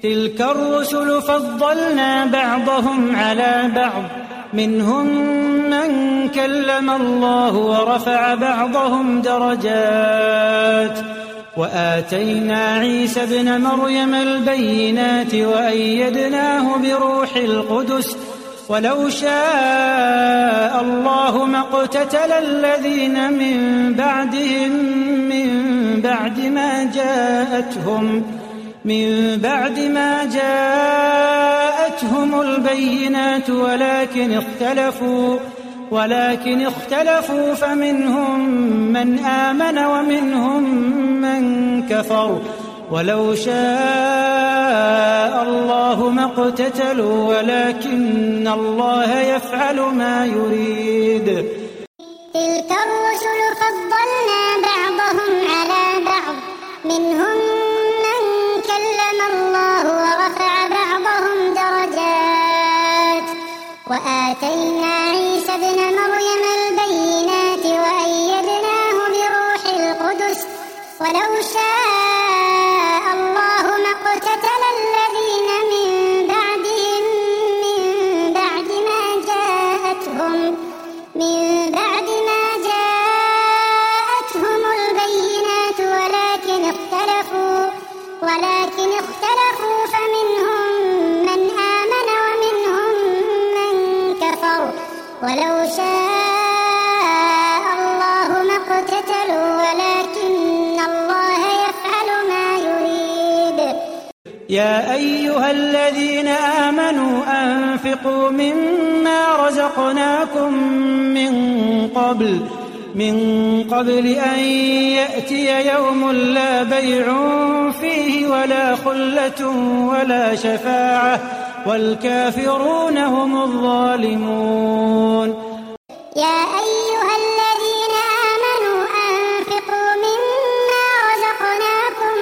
تلك الرسل فضلنا بعضهم على بعض منهم من كلم الله ورفع بعضهم درجات وآتينا عيسى ابن مريم البينات وأيدناه بروح القدس ولو شاء الله ما اقتتل الذين من بعدهم من بعد ما جاءتهم البينات ولكن اختلفوا فمنهم من آمن ومنهم من كفر ولو شاء الله ما اقتتلوا ولكن الله يفعل ما يريد. تلك الرسل فضلنا بعضهم على بعض منهم من كلم الله ورفع بعضهم درجات وآتينا عيسى ابن مريم البينات وأيدناه بروح القدس ولو شاء الله ما اقتتل الذين من بعدهم من بعد ما جاءتهم البينات ولكن اختلفوا فمنهم من آمن ومنهم من كفر ولو شاء الله ما اقتتلوا ولكن الله يفعل ما يريد. يا أيها الذين آمنوا أنفقوا مما رزقناكم من قبل أن يأتي يوم لا بيع فيه ولا خلة ولا شفاعة والكافرون هم الظالمون. يا أيها الذين آمنوا أنفقوا مما رزقناكم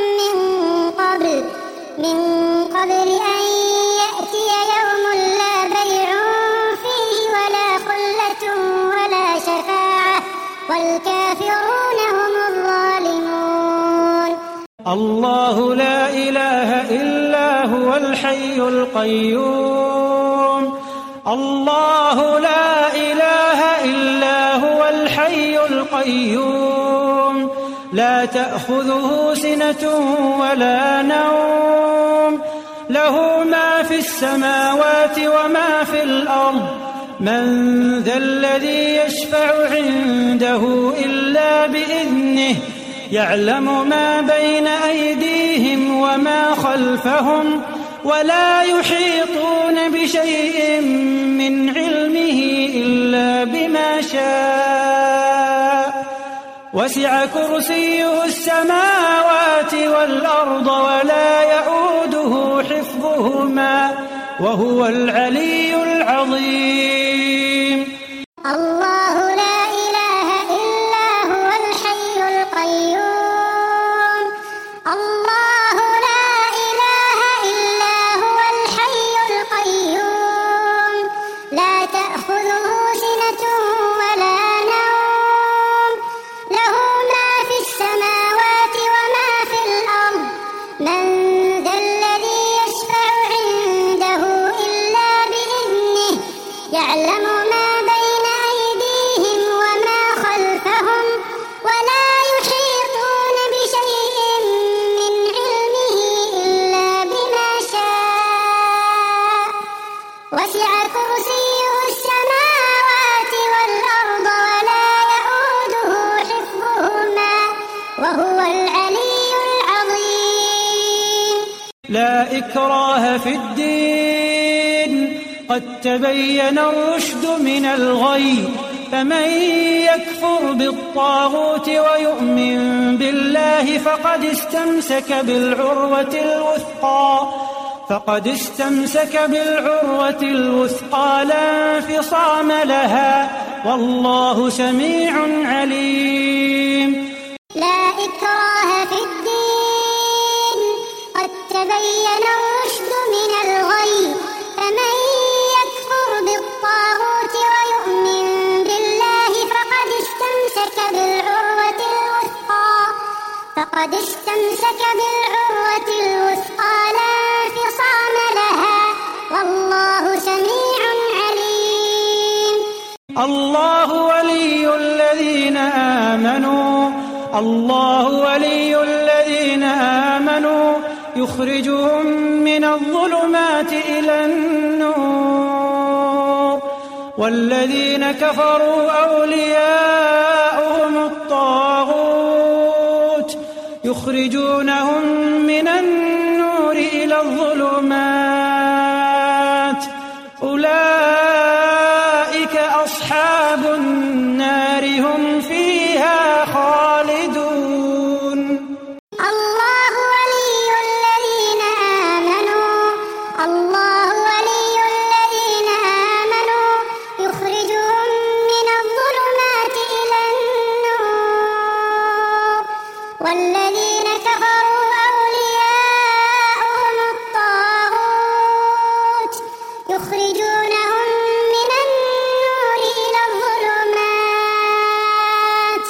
من قبل أن يأتي يوم لا بيع فيه ولا خلة ولا شفاعة والكافرون هم الظالمون. الله لا إله إلا هو الحي القيوم. الله لا إله إلا هو الحي القيوم لا تأخذه سنة ولا نوم له ما في السماوات وما في الأرض من ذا الذي يشفع عنده إلا بإذنه يعلم ما بين أيديهم وما خلفهم ولا يحيطون بشيء من علمه إلا بما شاء وسع كرسيه السماوات والأرض ولا يؤوده حفظهما وهو العلي العظيم. الله لا إله إلا هو الحي القيوم. الله لا إله إلا هو الحي القيوم لا تأخذه سنة ولا نوم له ما في السماوات وما في الأرض من ذا الذي يشفع عنده إلا بإذنه يعلم ما بين أيديهم وما خلفهم ولا يحيطون بشيء من علمه إلا بما شاء وسع كرسيه السماوات والأرض ولا يؤوده حفظهما وهو العلي العظيم. لا إكراه في الدين قد تبين الرشد من الغي فمن يكفر بالطاغوت ويؤمن بالله فقد استمسك بالعروة الوثقى لا انفصام لها والله سميع عليم. لا إكراه في الدين قد تبين الرشد من الغي فمن يكفر بالطاغوت ويؤمن بالله فقد استمسك بالعروة الوثقى لا الله ولي الذين آمنوا يخرجهم من الظلمات إلى النور والذين كفروا أولياؤهم الطاغوت يخرجونهم من النور إلى الظلمات أولئك أصحاب النار هم فيها خالدون. الله ولي الذين آمنوا يخرجهم من الظلمات إلى النور والذين كفروا أولياؤهم الطاغوت يخرجونهم من النور إلى الظلمات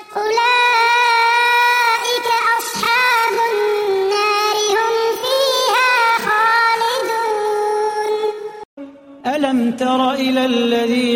أولئك أصحاب النار هم فيها خالدون. ألم تر إلى الذي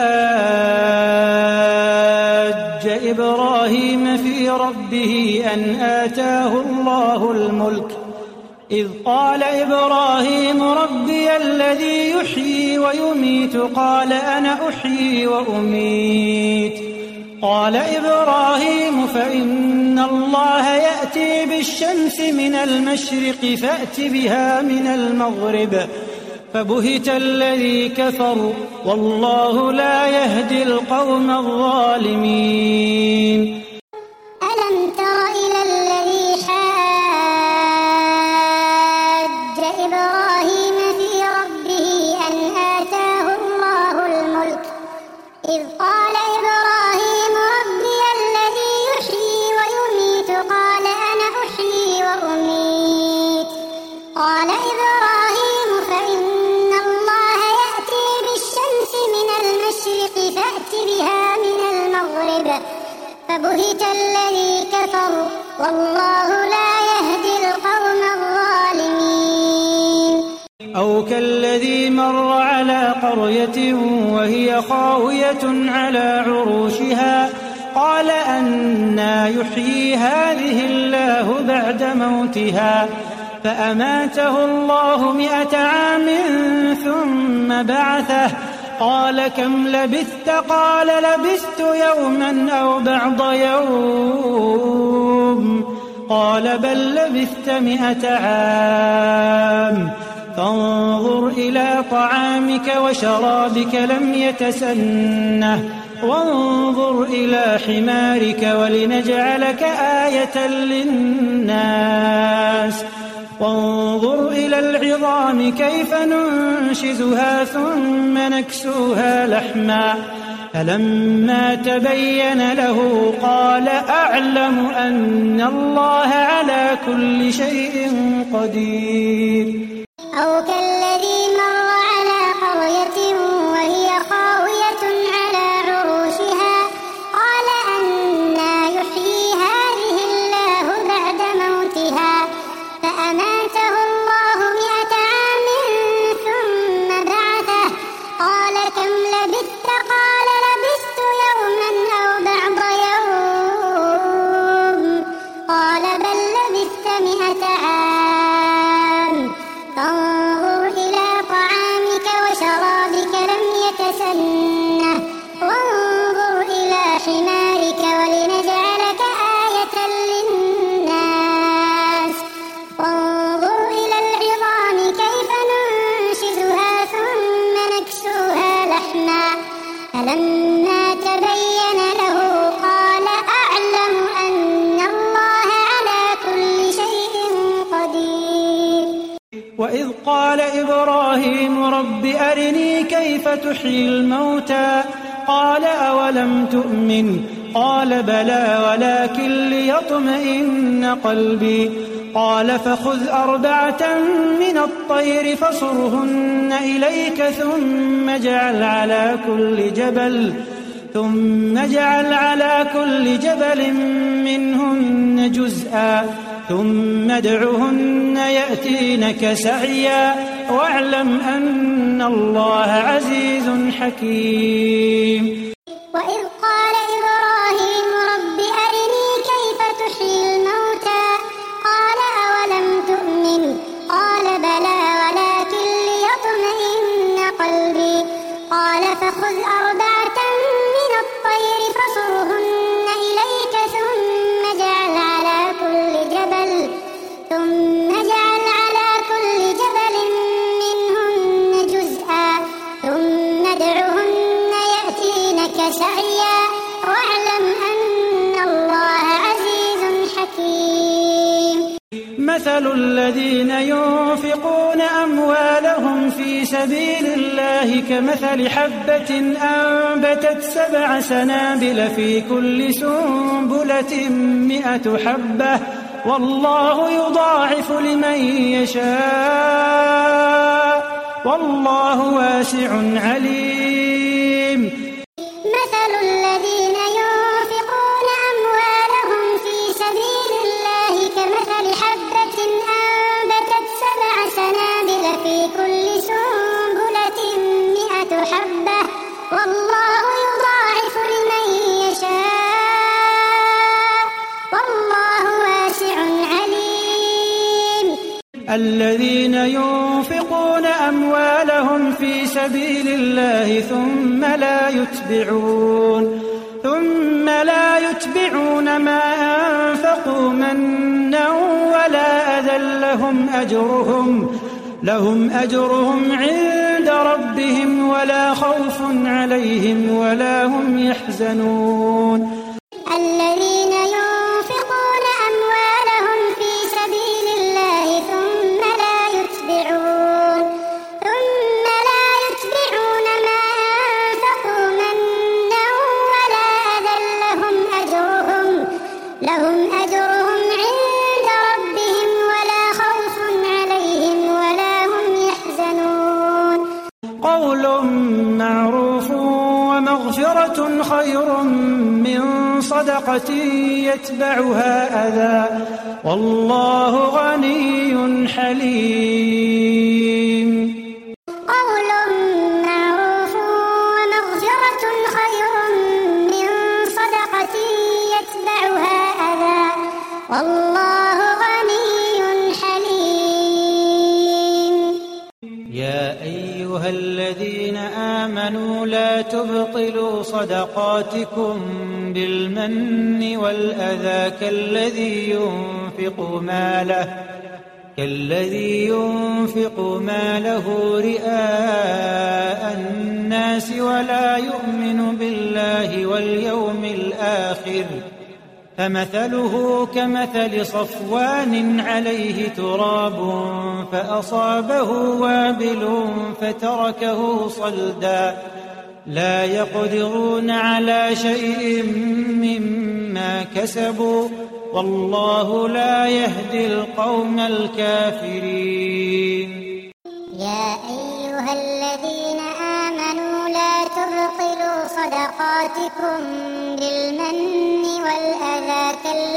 حاج إبراهيم في ربه أن آتاه الله الملك إذ قال إبراهيم ربي الذي يحيي ويميت قال أنا أحيي وأميت قال إبراهيم فإن الله يأتي بالشمس من المشرق فأت بها من المغرب فبهت الذي كفر والله لا يهدي القوم الظالمين. ألم تر إلى الذي حاج إبراهيم في ربه أن آتاه الله الملك إذ قال إبراهيم ربي الذي يحيي ويميت قال أنا أحيي وأميت قال إبراهيم فإن الله يأتي بالشمس من المشرق فأت بها من المغرب فبهت الذي كفر والله لا يهدي القوم الظالمين. أو كالذي مر على قرية وهي خاوية على عروشها قال أنى يحيي هذه الله بعد موتها فأماته الله 100 عام ثم بعثه قال كم لبثت قال لبثت يوما أو بعض يوم قال بل لبثت 100 عام فانظر إلى طعامك وشرابك لم يتسنه وانظر إلى حمارك ولنجعلك آية للناس وانظر إلى العظام كيف ننشزها ثم نكسوها لحما فلما تبين له قال أعلم أن الله على كل شيء قدير. أو كالذي مر على قرية وهي خاوية على عروشها قال أنى يحيي هذه الله بعد موتها فأماته الله 100 عام ثم بعثه قال كم لبثت قال لبثت يوما أو بعض يوم قال بل لبثت 100 عام فانظر إلى طعامك وشرابك لم يتسنه وانظر إلى حمارك ولنجعلك آية للناس وانظر إلى العظام كيف ننشزها ثم نكسوها لحما فلما تبين له قال أعلم أن الله على كل شيء قدير. وإذ قال إبراهيم رب أرني كيف تحيي الموتى قال أولم تؤمن قال بلى ولكن ليطمئن قلبي قال فخذ 4 من الطير فصرهن إليك ثم اجعل على كل جبل منهن جزءا ثم ادعهن يأتينك سعيا واعلم أن الله عزيز حكيم. وإذ قال إبراهيم رب أرني كيف مثل الذين ينفقون أموالهم في سبيل الله كمثل حبة أنبتت 7 سنابل في كل سنبلة 100 حبة والله يضاعف لمن يشاء والله واسع عليم. مثل الذين ينفقون أموالهم في سبيل الله كمثل حبة أنبتت 7 سنابل في كل سنبلة 100 حبة والله يضاعف لمن يشاء والله واسع عليم. الذين ينفقون أموالهم في سبيل الله ثم لا يتبعون ما أنفقوا منا ولا أذى لهم أجرهم عند ربهم ولا خوف عليهم ولا هم يحزنون. الذين ينفقون أموالهم في سبيل الله ثم لا يتبعون ما أنفقوا منا ولا أذى لهم أجرهم عند ربهم ولا خوف عليهم ولا هم يحزنون. قول معروف ومغفرة خير من صدقة يتبعها أذى والله غني حليم. قول معروف ومغفرة خير من صدقة يتبعها أذى والله غني حليم. يا أيها الذين آمنوا لا تبطلوا صدقاتكم بالمن والأذى كالذي ينفق ماله رئاء الناس ولا يؤمن بالله واليوم الآخر فمثله كمثل صفوان عليه تراب فأصابه وابل فتركه صلدا لا يقدرون على شيء مما كسبوا والله لا يهدي القوم الكافرين. يا أيها الذين آمنوا لا تبطلوا صدقاتكم بالمن والأذى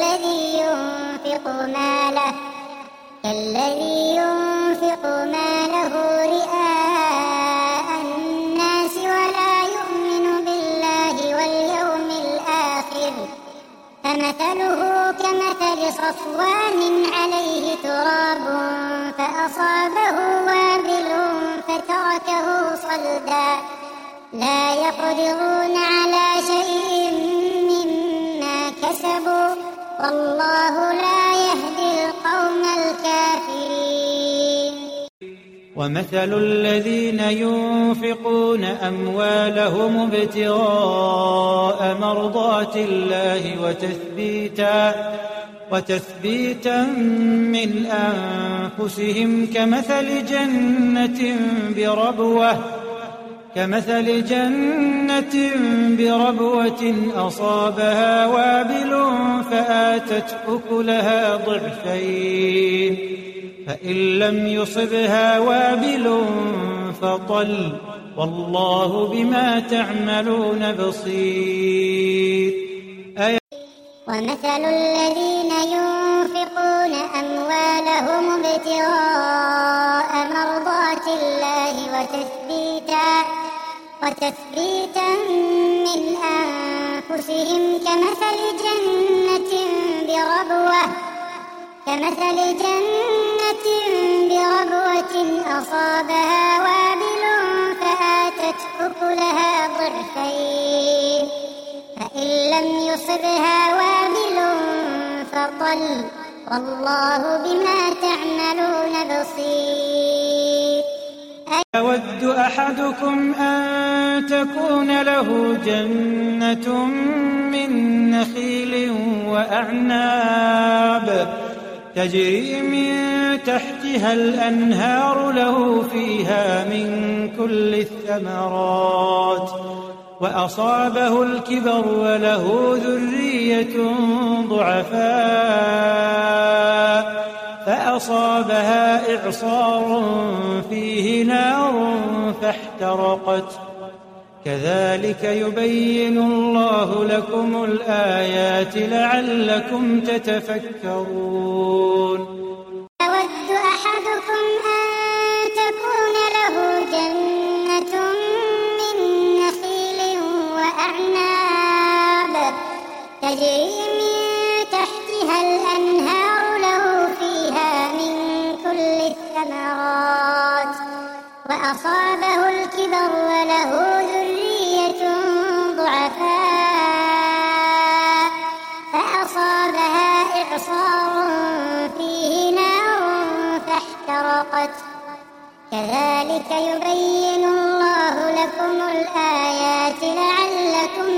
كالذي ينفق ماله رئاء الناس ولا يؤمن بالله واليوم الآخر فمثله كمثل صفوان عليه تراب فأصابه وابل فتركه صلدا لا يقدرون على شيء مما كسبوا والله لا يهدي القوم الكافرين. ومثل الذين ينفقون أموالهم ابتغاء مرضات الله وتثبيتا من أنفسهم كمثل جنة بربوة أصابها وابل فآتت أكلها ضعفين فإن لم يصبها وابل فطل والله بما تعملون بصير. ومثل الذين ينفقون أموالهم ابتغاء مرضات الله وتثبيتا من أنفسهم كمثل جنة بربوة أصابها وابل فآتت أكلها ضعفين فإن لم يصبها وابل فطل والله بما تعملون بصير. يود أحدكم أن تكون له جنة من نخيل وأعناب تجري من تحتها الأنهار له فيها من كل الثمرات وأصابه الكبر وله ذرية ضعفاء فأصابها إعصار فيه نار فاحترقت كذلك يبين الله لكم الآيات لعلكم تتفكرون يود أحدكم أن تكون له جنة من نخيل وأعناب تجري من تحتها الأنهار له فيها من كل الثمرات وأصابه الكبر وله ذرية ضعفاء فأصابها إعصار فيه نار فاحترقت كذلك يبين الله لكم الآيات لعلكم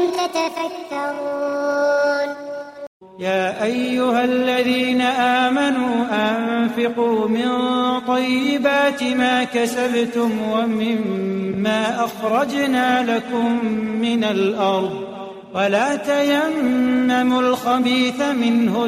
تتفكرون يا أيها الذين آمنوا أنفقوا من طيبات ما كسبتم ومما أخرجنا لكم من الأرض ولا تيمموا الخبيث منه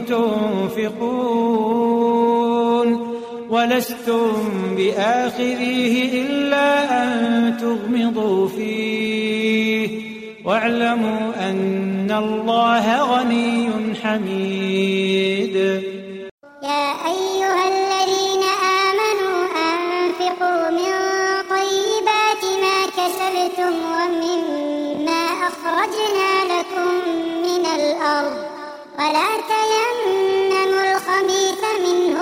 تنفقون ولستم بآخذيه إلا أن تغمضوا فيه واعلموا أن الله غني حميد يا أيها الذين آمنوا أنفقوا من طيبات ما كسبتم ومما أخرجنا لكم من الأرض ولا تيمموا الخبيث منه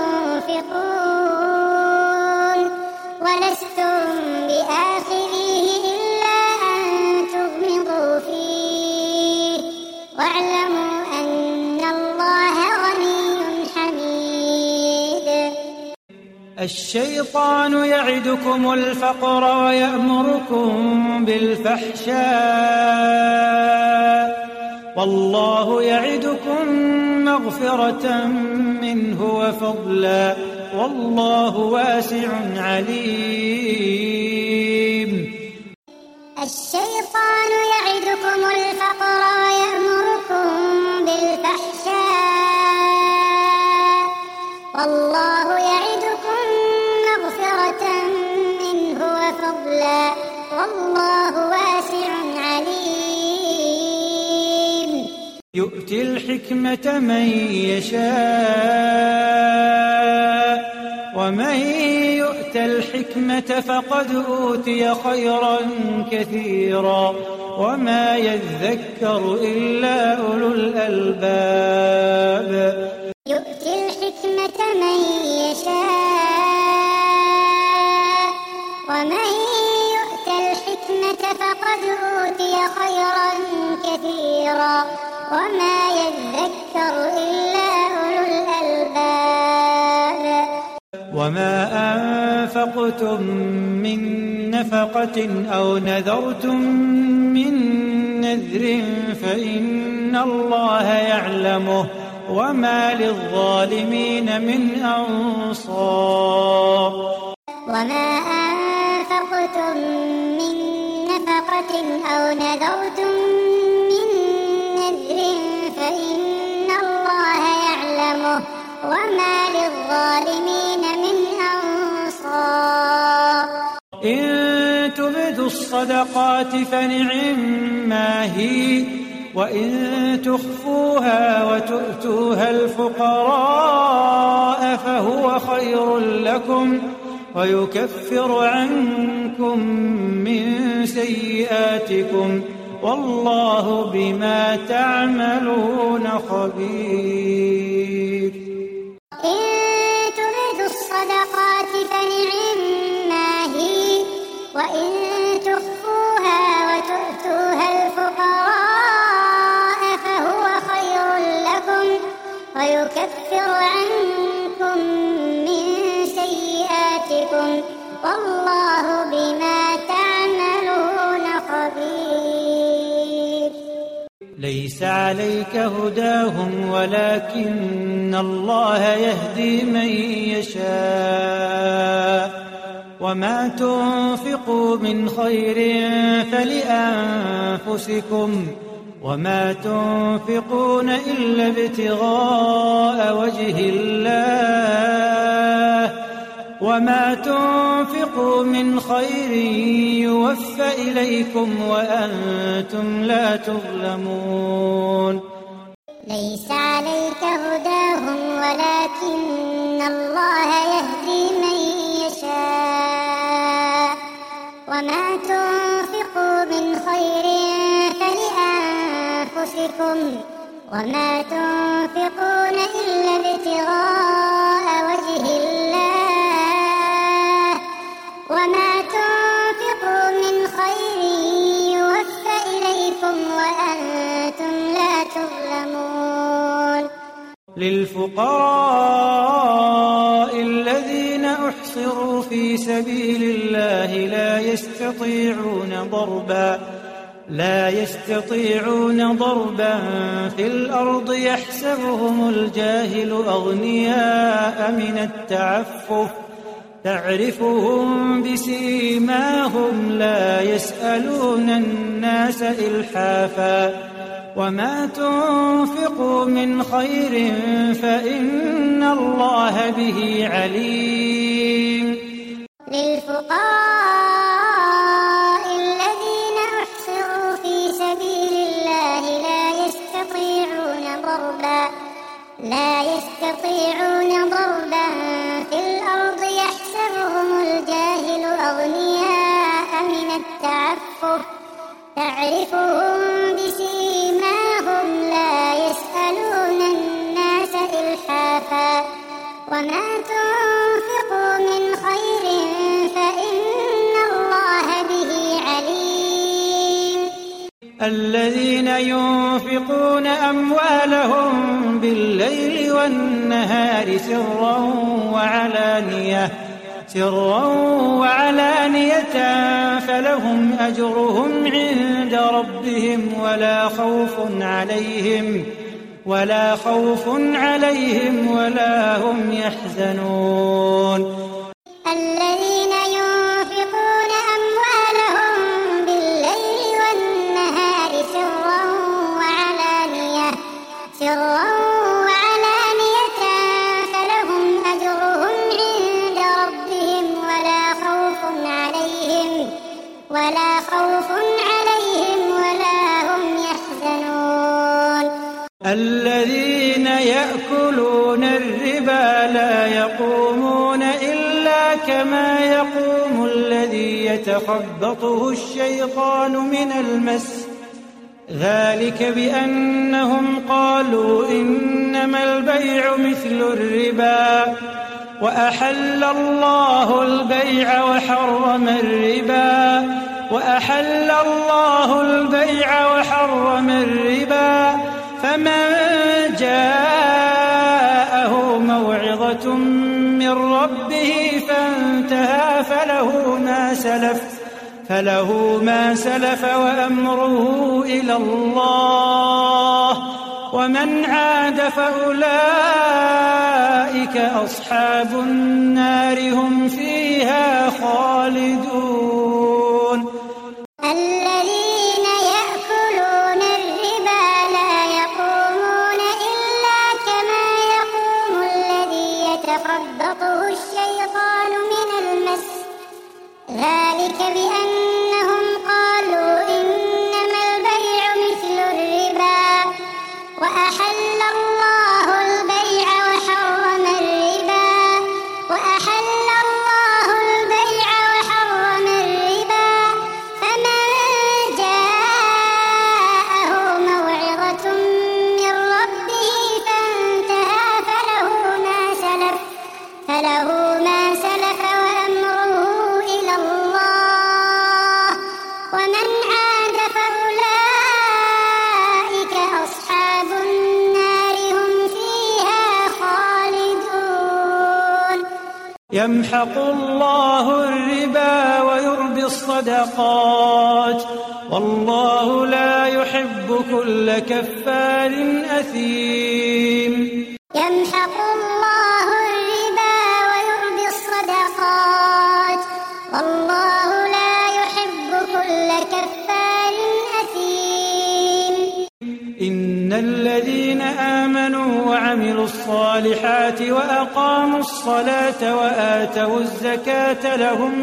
تنفقون ولستم بآخذيه إلا أن تغمضوا فيه واعلموا أن الله غني حميد الشيطان يعدكم الفقر ويأمركم بالفحشاء والله يعدكم مغفرة منه وفضلا والله واسع عليم الشيطان يعدكم الفقر ويأمركم بالفحشاء والله يعدكم مغفرة منه وفضلا والله واسع عليم يؤتي الحكمة من يشاء ومن يؤت الحكمة فقد أوتي خيرا كثيرا وما يذكر إلا أولو الألباب يؤتي الحكمة من يشاء ومن يؤت الحكمة فقد أوتي خيرا كثيرا وما يذكر إلا أولو الألباب وما أنفقتم من نفقة أو نذرتم من نذر فإن الله يعلمه وما للظالمين من أنصار وما أنفقتم من نفقة أو نذرتم من نذر فإن الله يعلمه وما للظالمين من أنصار إن تبدوا الصدقات فنعما هي وإن تخفوها وتؤتوها الفقراء فهو خير لكم ويكفر عنكم من سيئاتكم والله بما تعملون خبير إن تبدوا الصدقات فنعما هي وإن تخفوها وتؤتوها الفقراء فهو خير لكم ويكفر عنكم من سيئاتكم والله بما تعملون خبير ليس عليك هداهم ولكن الله يهدي من يشاء وما تنفقوا من خير فلأنفسكم وما تنفقون إلا ابتغاء وجه الله وما تنفقوا من خير يوفى إليكم وأنتم لا تظلمون ليس عليك هداهم ولكن الله يهدي من يشاء وما تنفقوا من خير فلأنفسكم وما تنفقون إلا ابتغاء وجه الله وما تنفقوا من خير يوفى إليكم وأنتم لا تظلمون للفقراء الذين أحصروا في سبيل الله لا يستطيعون ضربا في الأرض يحسبهم الجاهل أغنياء من التعفف تعرفهم بسيماهم لا يسألون الناس إلحافا وما تنفقوا من خير فإن الله به عليم للفقراء الذين أحصروا في سبيل الله لا يستطيعون ضربا في الأرض يحسبهم الجاهل أغنياء من التعفف تعرفهم بسيماهم لا يسألون الناس إلحافا وما تنفقوا من خير فإن الله به عليم الذين ينفقون أموالهم بالليل والنهار سرا وعلانية فلهم أجرهم عند ربهم ولا خوف عليهم ولا هم يحزنون الذين ينفقون أموالهم بالليل والنهار سرا وعلانية فلهم أجرهم عند ربهم ولا خوف عليهم ولا هم يحزنون الذين يأكلون الربا لا يقومون إلا كما يقوم الذي يتخبطه الشيطان من المس ذلك بأنهم قالوا إنما البيع مثل الربا وأحل الله البيع وحرم الربا فمن جاءه موعظة من ربه فانتهى فله ما سلف وأمره إلى الله ومن عاد فأولئك أصحاب النار هم فيها خالدون الذين يأكلون الربا لا يقومون إلا كما يقوم الذي يتخبطه الشيطان من المس ذلك بأنهم قالوا إنما البيع مثل الربا وأحل الله البيع وحرم الربا فمن جاءه موعظة من ربه فانتهى فله ما سلف وأمره إلى الله يمحق الله الربا ويربي الصدقات والله لا يحب كل كفار أثيم. يمحق الله الربا ويربي الصدقات والله لا يحب كل كفار أثيم. إن الذين آمنوا وعملوا الصالحات وأقاموا الصلاة وآتوا الزكاة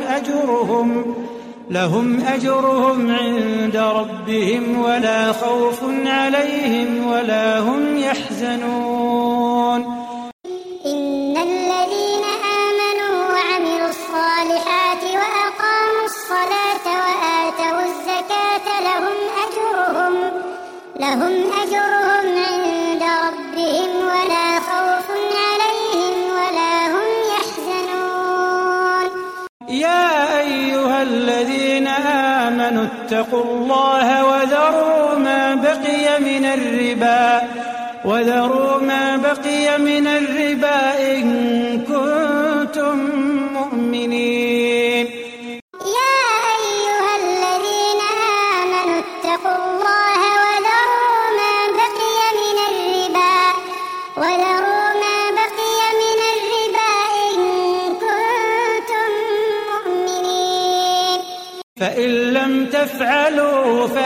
لهم أجرهم عند ربهم ولا خوف عليهم ولا هم يحزنون. إن الذين آمنوا وعملوا الصالحات وأقاموا الصلاة وآتوا الزكاة لهم أجرهم عند ربهم ولا خوف عليهم ولا هم يحزنون. يا أيها الذين آمنوا اتقوا الله وذروا ما بقي من الربا إن كنتم مؤمنين. يا أيها الذين آمنوا اتقوا الله وذروا ما بقي من الربا إن كنتم مؤمنين. فإن لم تفعلوا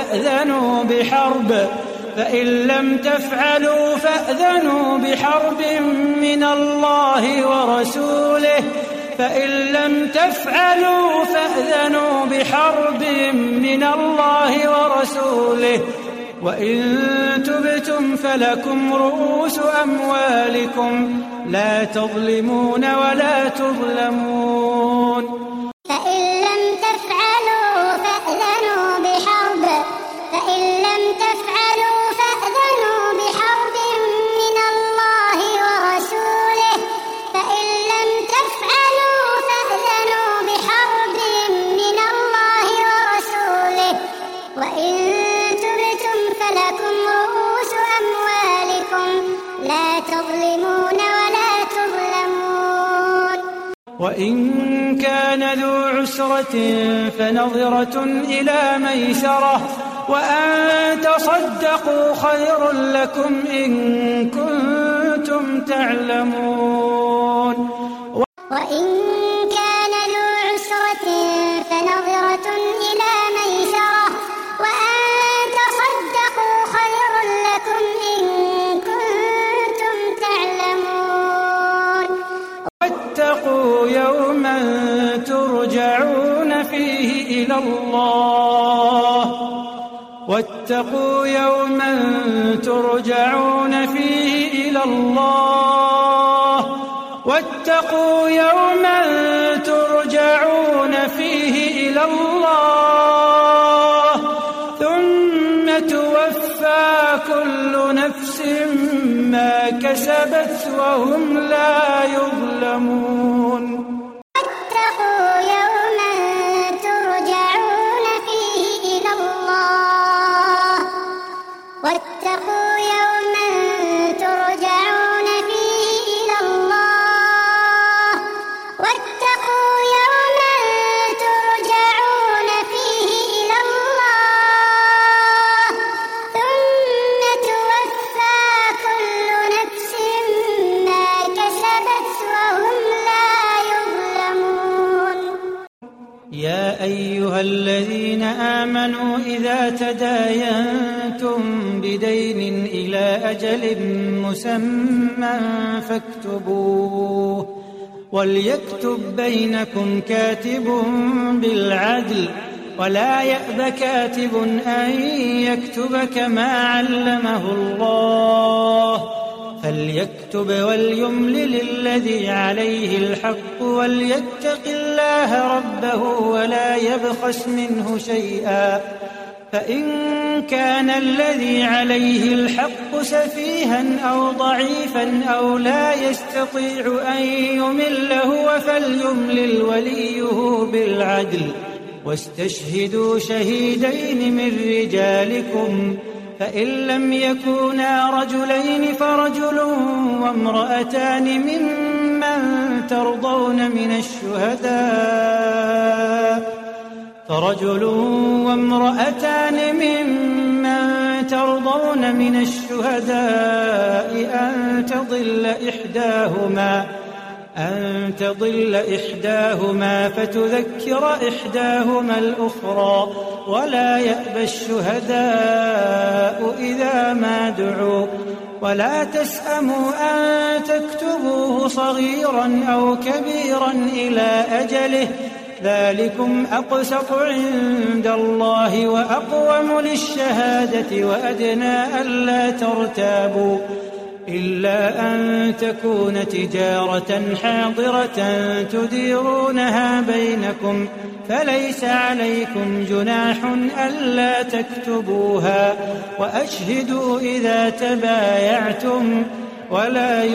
فأذنوا بحرب من الله ورسوله وإن تبتم فلكم رؤوس أموالكم لا تظلمون ولا تظلمون. فإن لم تفعلوا فأذنوا بحرب من الله ورسوله وإن تبتم فلكم رؤوس أموالكم لا تظلمون ولا تظلمون. وإن كان ذو عسرة فنظرة إلى ميسرة وأن تصدقوا خير لكم إن كنتم تعلمون. وإن كان ذو عسرة فنظرة إلى ميسرة وأن تصدقوا خير لكم إن كنتم تعلمون. واتقوا يوما ترجعون فيه إلى الله ثم توفى كل نفس ما كسبت وهم لا يظلمون. واتقوا يوما ترجعون فيه إلى الله ثم توفى كل نفس ما كسبت وهم لا يظلمون. يا أيها الذين آمنوا إذا تداينتم بدين إلى أجل مسمى فاكتبوه وليكتب بينكم كاتب بالعدل ولا يأب كاتب أن يكتب كما علمه الله فليكتب وليملل الذي عليه الحق وليتق الله ربه ولا يبخس منه شيئا فإن كان الذي عليه الحق سفيها أو ضعيفا أو لا يستطيع أن يمل هو فليملل وليه بالعدل واستشهدوا شهيدين من رجالكم فإن لم يكونا رجلين فرجل وامرأتان ممن ترضون من الشهداء فرجل وامرأتان ممن ترضون من الشهداء أن تضل إحداهما فتذكر إحداهما الأخرى ولا يأبى الشهداء إذا ما دعوا ولا تسأموا أن تكتبوه صغيرا أو كبيرا إلى أجله ذلكم أقسط عند الله وأقوم للشهادة وأدنى ألا ترتابوا إلا أن تكون تجارة حاضرة تديرونها بينكم فليس عليكم جناح ألا تكتبوها وأشهدوا إذا تبايعتم ولا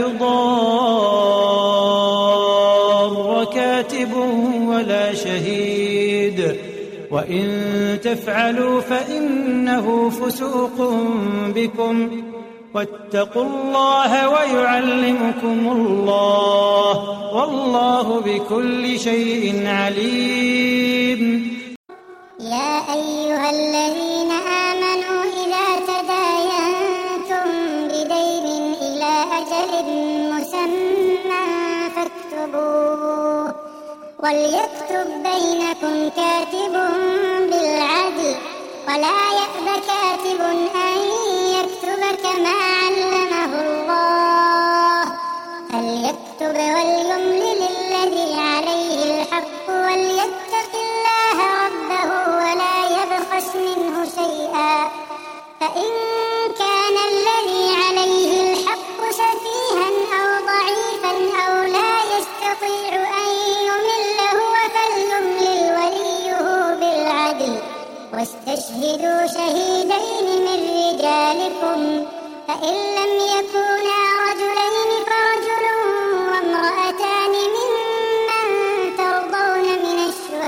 يضار كاتب ولا شهيد وإن تفعلوا فإنه فسوق بكم واتقوا الله ويعلمكم الله والله بكل شيء عليم. يا أيها الذين آمنوا إذا تداينتم بدين إلى أجل مسمى فاكتبوه وليكتب بينكم كاتب بالعدل ولا يأب كاتب أن يكتب كما علمه الله فليكتب وليملل الذي عليه الحق وليتق الله ربه ولا يبخس منه شيئا فإن كان الذي عليه الحق سفيها أو ضعيفا أو لا يستطيع أن يمل هو فليملل وليه بالعدل واستشهدوا شهيدين من رجالكم فإن لم يكونا رجلين فرجل وامرأتان ممن ترضون من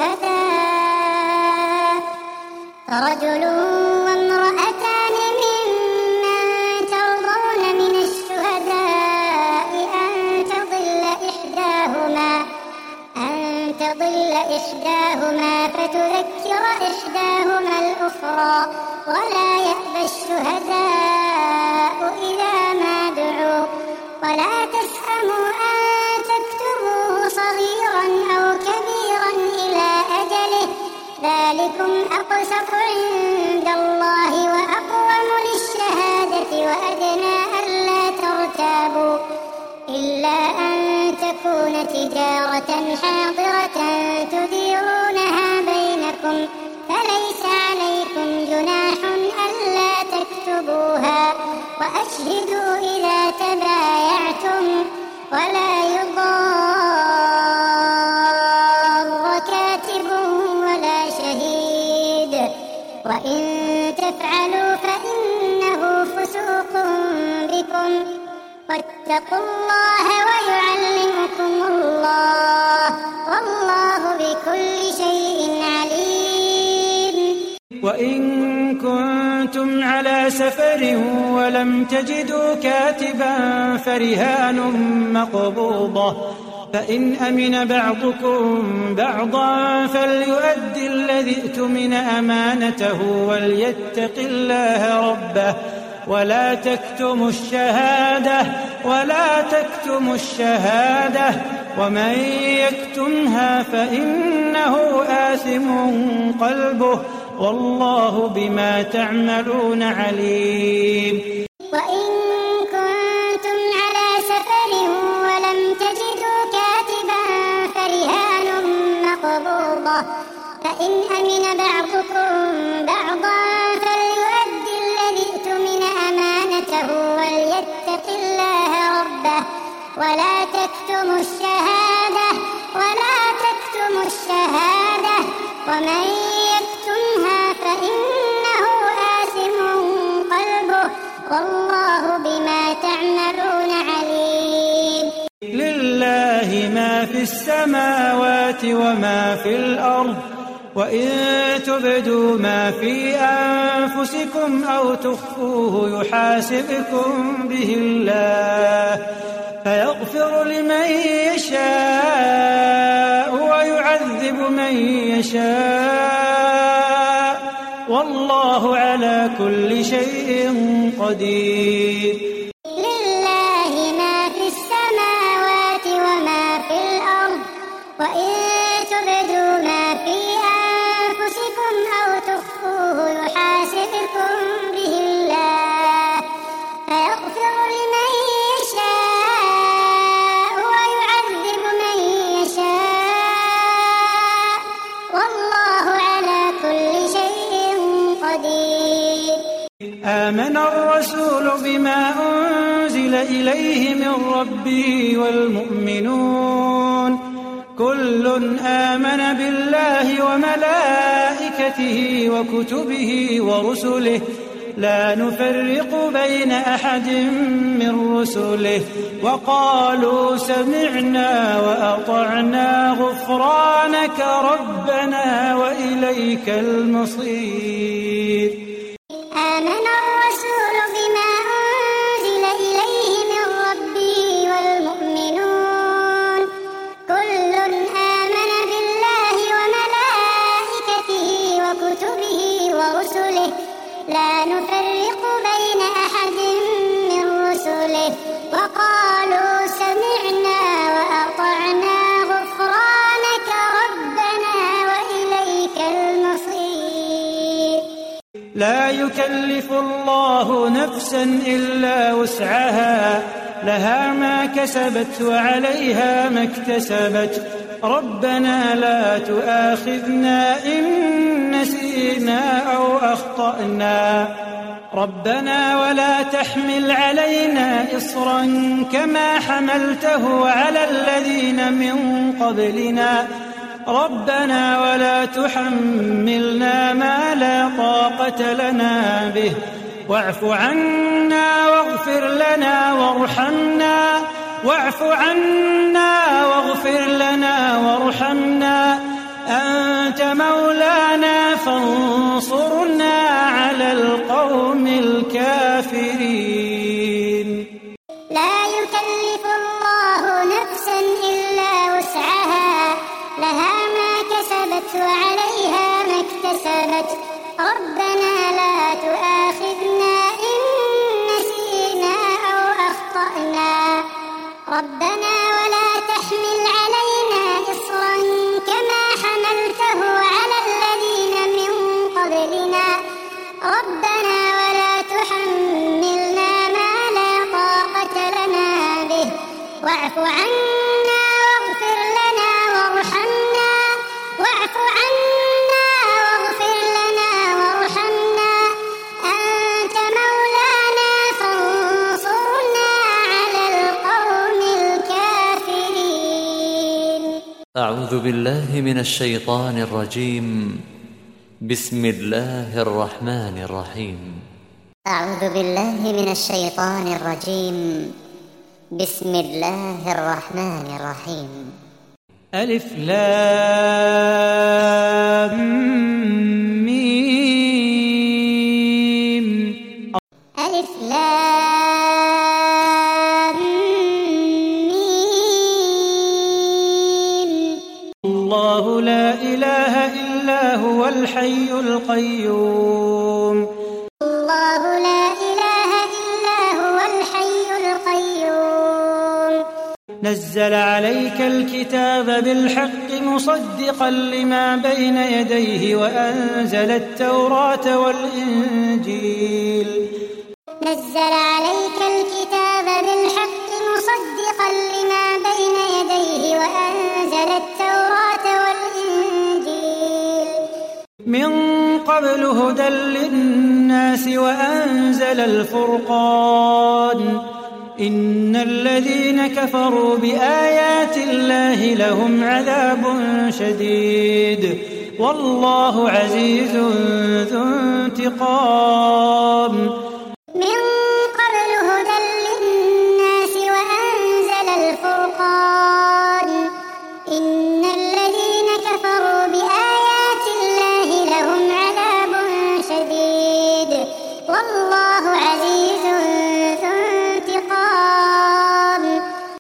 الشهداء أن تضل إحداهما فتذكر إحداهما الأخرى ولا يأبى الشهداء إذا ما دعوا ولا تسأموا أن تكتبوه صغيرا أو كبيرا إلى أجله ذلكم أقسط عند الله وأقوم للشهادة وأدنى ألا ترتابوا إلا أن تكون تجارة حاضرة تديرونها بينكم فليس عليكم جناح ألا تكتبوها وأشهدوا إذا تبايعتم ولا يضار كاتب ولا شهيد وإن تفعلوا فإنه فسوق بكم واتقوا الله ويعلمكم الله والله بكل شيء عليم. وإن كنتم على سفر ولم تجدوا كاتبا فرهان مقبوضة فإن أمن بعضكم بعضا فليؤدي الذي اؤتمن أمانته وليتق الله ربه ولا تكتموا الشهادة ومن يكتمها فإنه آثم قلبه والله بما تعملون عليم. وإن كنتم على سفر ولم تجدوا كاتبا فرهان مقبوضة فإن أمن بعضكم بعضا فليؤدي الذي اؤتمن أمانته وليتق الله ربه ولا تكتموا الشهادة ومن يكتمها فإنه آثم قلبه والله بما تعملون عليم. لله ما في السماوات وما في الأرض وإن تبدوا ما في أنفسكم أو تخفوه يحاسبكم به الله فيغفر لمن يشاء ويعذب من يشاء، والله على كل شيء قدير. لله ما في السماوات وما في الأرض، وإن تبدوا ما في أنفسكم أو تخفوه يحاسبكم به الله، فيغفر لمن يشاء ويعذب من يشاء، والله على كل شيء قدير. آمن الرسول بما أنزل إليه من ربه والمؤمنون كل آمن بالله وملائكته وكتبه ورسله لا نفرق بين أحد من رسله وقالوا سمعنا وأطعنا غفرانك ربنا وإليك المصير. آمن الرسول بما أنزل إليه من ربه والمؤمنون كل آمن بالله وملائكته وكتبه ورسله لا نفرق بين أحد من رسله وقالوا سمعنا وأطعنا غفرانك ربنا وإليك المصير. لا يكلف الله نفسا إلا وسعها لها ما كسبت وعليها ما اكتسبت ربنا لا تؤاخذنا إن نسينا أو أخطأنا ربنا ولا تحمل علينا إصرا كما حملته على الذين من قبلنا ربنا ولا تحملنا ما لا طاقة لنا به واعف عنا واغفر لنا وارحمنا أنت مولانا فانصرنا على القوم الكافرين. لا يكلف الله نفسا إلا وسعها لها ما كسبت وعليها ما اكتسبت ربنا لا تؤاخذنا إن نسينا أو أخطأنا ربنا ولا تحمل علينا إصرا كما حملته على الذين من قبلنا ربنا ولا تحملنا ما لا طاقة لنا به واعف عنا واغفر لنا وارحمنا أنت مولانا فانصرنا على القوم الكافرين. أعوذ بالله من الشيطان الرجيم. بسم الله الرحمن الرحيم. أعوذ بالله من الشيطان الرجيم. بسم الله الرحمن الرحيم. ألف لام ميم. ألف لام ميم. الله لا إله إلا هو الحي القيوم. الله لا إله إلا هو الحي القيوم. نزل عليك الكتاب بالحق مصدقا لما بين يديه وأنزل التوراة والإنجيل. نزل عليك الكتاب بالحق مصدقا لما بين يديه وأنزل التوراة والإنجيل. من قبل هدى للناس وأنزل الفرقان إن الذين كفروا بآيات الله لهم عذاب شديد والله عزيز ذو انتقام. من قبل هدى للناس وأنزل الفرقان إن الذين كفروا بآيات الله لهم عذاب شديد والله عزيز ذو انتقام.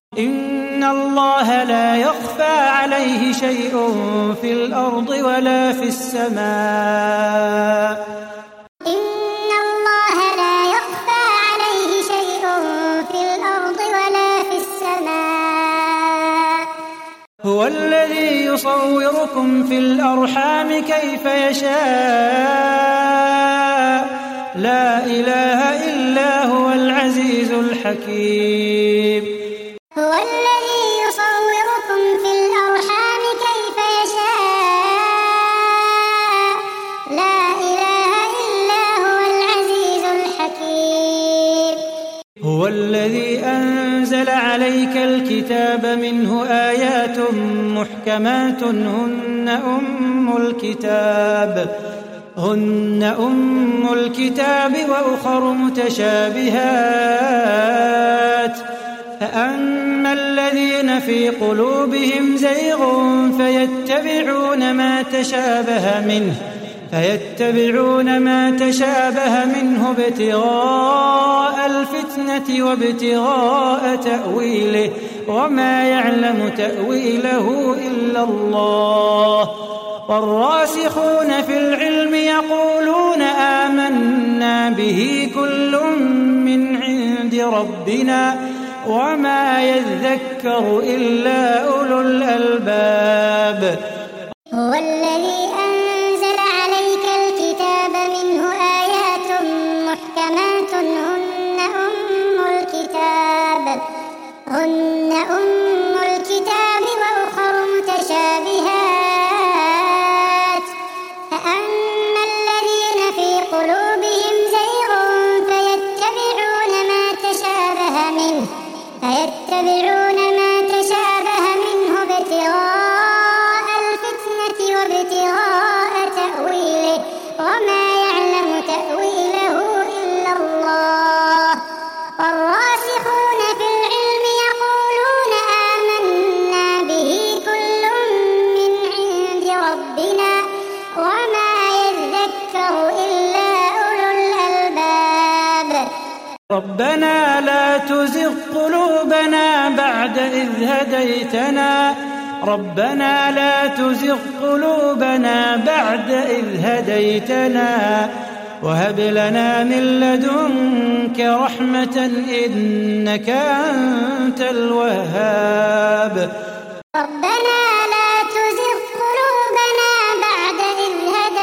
شيء في الأرض ولا في السماء إن الله لا يخفى عليه شيء في الأرض ولا في السماء هو الذي يصوركم في الأرحام كيف يشاء لا إله إلا هو العزيز الحكيم هو الذي يصوركم في الأرحام كيف يشاء لا إله إلا هو العزيز الحكيم هو الذي أنزل عليك الكتاب منه آيات محكمات هن أم الكتاب وأخر متشابهات فأما الذين في قلوبهم زيغ فيتبعون ما تشابه منه ابتغاء الفتنة وابتغاء تأويله وما يعلم تأويله إلا الله والراسخون في العلم يقولون آمنا به كل من عند ربنا وما يذكر إلا أولو الألباب هو الذي أنزل عليك الكتاب منه آيات محكمات هن أم الكتاب وأخر متشابهات فأما الذين في قلوبهم زيغ فيتبعون ما تشابه منه ابتغاء الفتنة وابتغاء تأويله وما يعلم تأويله إلا الله والراسخون في العلم يقولون آمنا به كل من عند ربنا وما يذكر إلا أولو الألباب ربنا لا تزغ قلوبنا بعد إذ هديتنا وهب لنا من لدنك رحمة إنك أنت الوهاب ربنا لا تزغ قلوبنا بعد إذ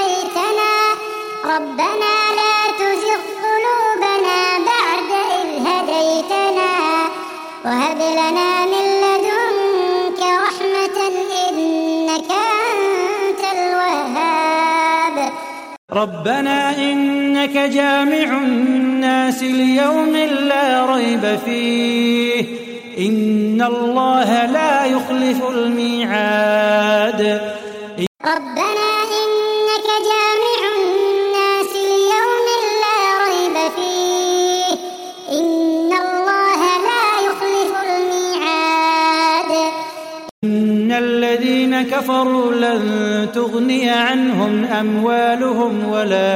هديتنا وهب لنا من لدنك رحمة إنك أنت الوهاب ربنا إنك جامع الناس ليوم لا ريب فيه إن الله لا يخلف الميعاد ربنا إنك جامع الناس ليوم لا ريب فيه إن الله لا يخلف الميعاد إن الذين كفروا لن تغني عنهم أموالهم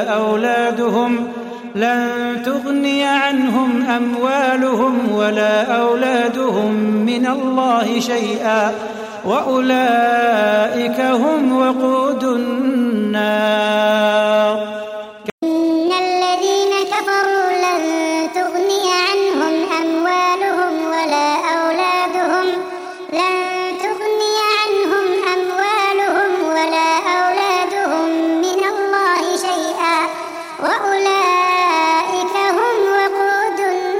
ولا أولادهم من الله شيئا وأولئك هم وقود النار إن الذين كفروا لن تغني عنهم أموالهم ولا أولادهم من الله شيئا وأولئك هم وقود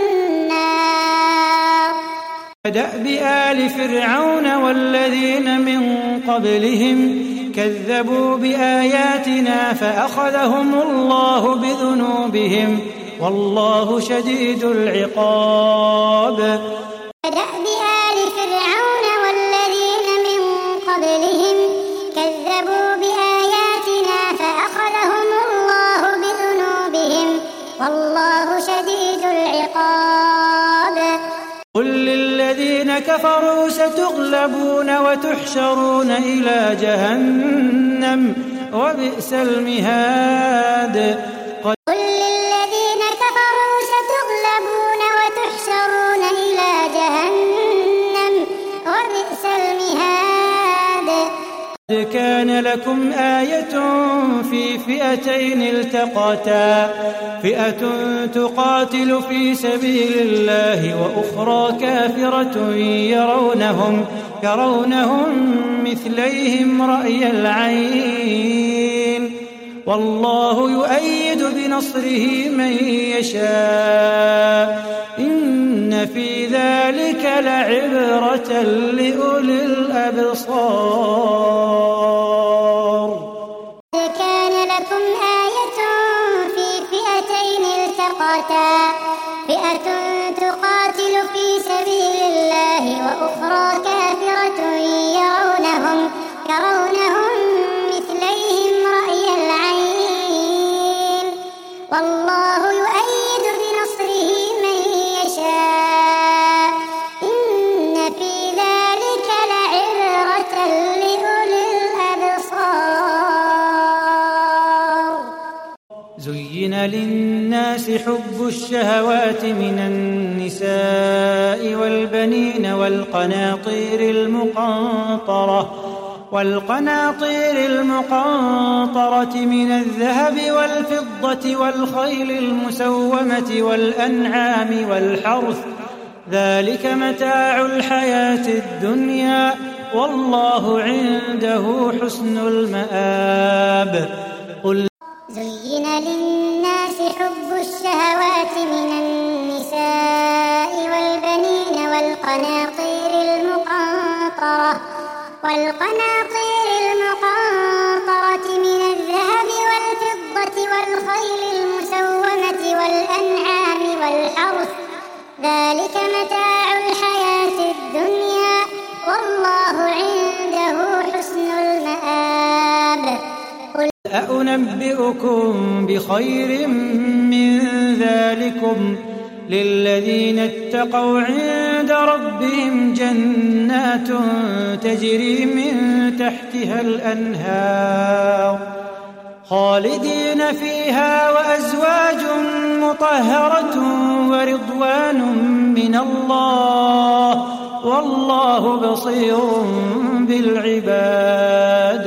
النار كدأب آل فرعون والذين من قبلهم كذبوا بآياتنا فأخذهم الله بذنوبهم والله شديد العقاب كدأب آل فرعون والذين من قبلهم كذبوا بآياتنا فأخذهم الله بذنوبهم والله شديد العقاب قل للذين كفروا ستغلبون وتحشرون إلى جهنم وبئس المهاد قل للذين كفروا ستغلبون وتحشرون إلى جهنم وبئس المهاد قد كان لكم آية في فئتين التقتا فئة تقاتل في سبيل الله وأخرى كافرة يرونهم مثليهم رأي العين والله يؤيد بنصره من يشاء إن في ذلك لعبرة لأولي الأبصار. كان لكم آية في فئتين التقتا فئة تقاتل في سبيل الله وأخرى كافرة يرونهم مثليهم رأي العين والله يؤيد بنصره من يشاء إن في ذلك لعبرة لأولي الأبصار. زين للناس حب الشهوات من النساء والبنين والقناطير المقنطرة من الذهب والفضة والخيل المسومة والأنعام والحرث ذلك متاع الحياة الدنيا والله عنده حسن المآب. زين للناس حب الشهوات من النساء والبنين والقناطير المقنطرة من الذهب والفضة والخيل المسومة والأنعام والحرث ذلك متاع الحياة الدنيا والله عنده حسن المآب. أنبئكم بخير من ذلكم للذين اتقوا عند ربهم جنات تجري من تحتها الأنهار خالدين فيها وأزواج مطهرة ورضوان من الله والله بصير بالعباد.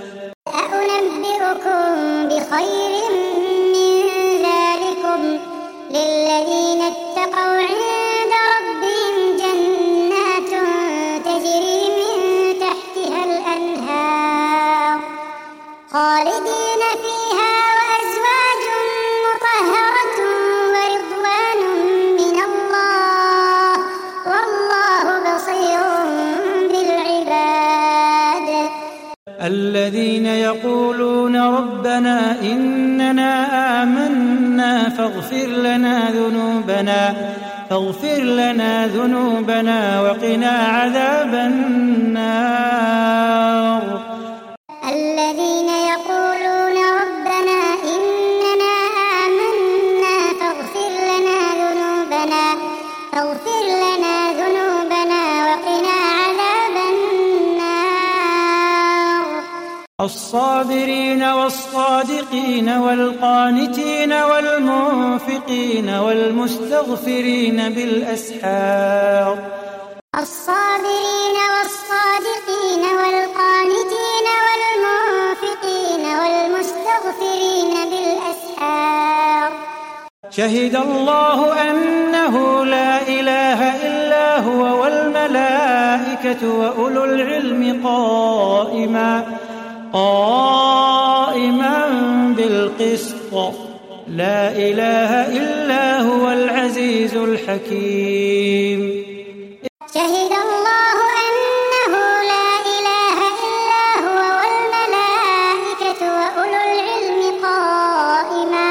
أنبئكم بخير من ذلكم للذين اتقوا عند ربهم جنات تجري من تحتها الأنهار خالدين فيها وأزواج مطهرة ورضوان من الله والله بصير بالعباد. الذين يقولون ربنا إننا آمنا فاغفر لنا ذنوبنا وقنا عذاب النار. الذين يقولون ربنا إننا آمنا فاغفر لنا ذنوبنا وقنا عذاب النار. الصابرين والصادقين والقانتين والمنفقين والمستغفرين بالأسحار. الصابرين والصادقين والقانتين والمنفقين والمستغفرين بالأسحار. شهد الله أنه لا إله إلا هو والملائكة وأولو العلم قائما بالقسط لا إله إلا هو العزيز الحكيم. شهد الله أنه لا إله إلا هو والملائكة وأولو العلم قائما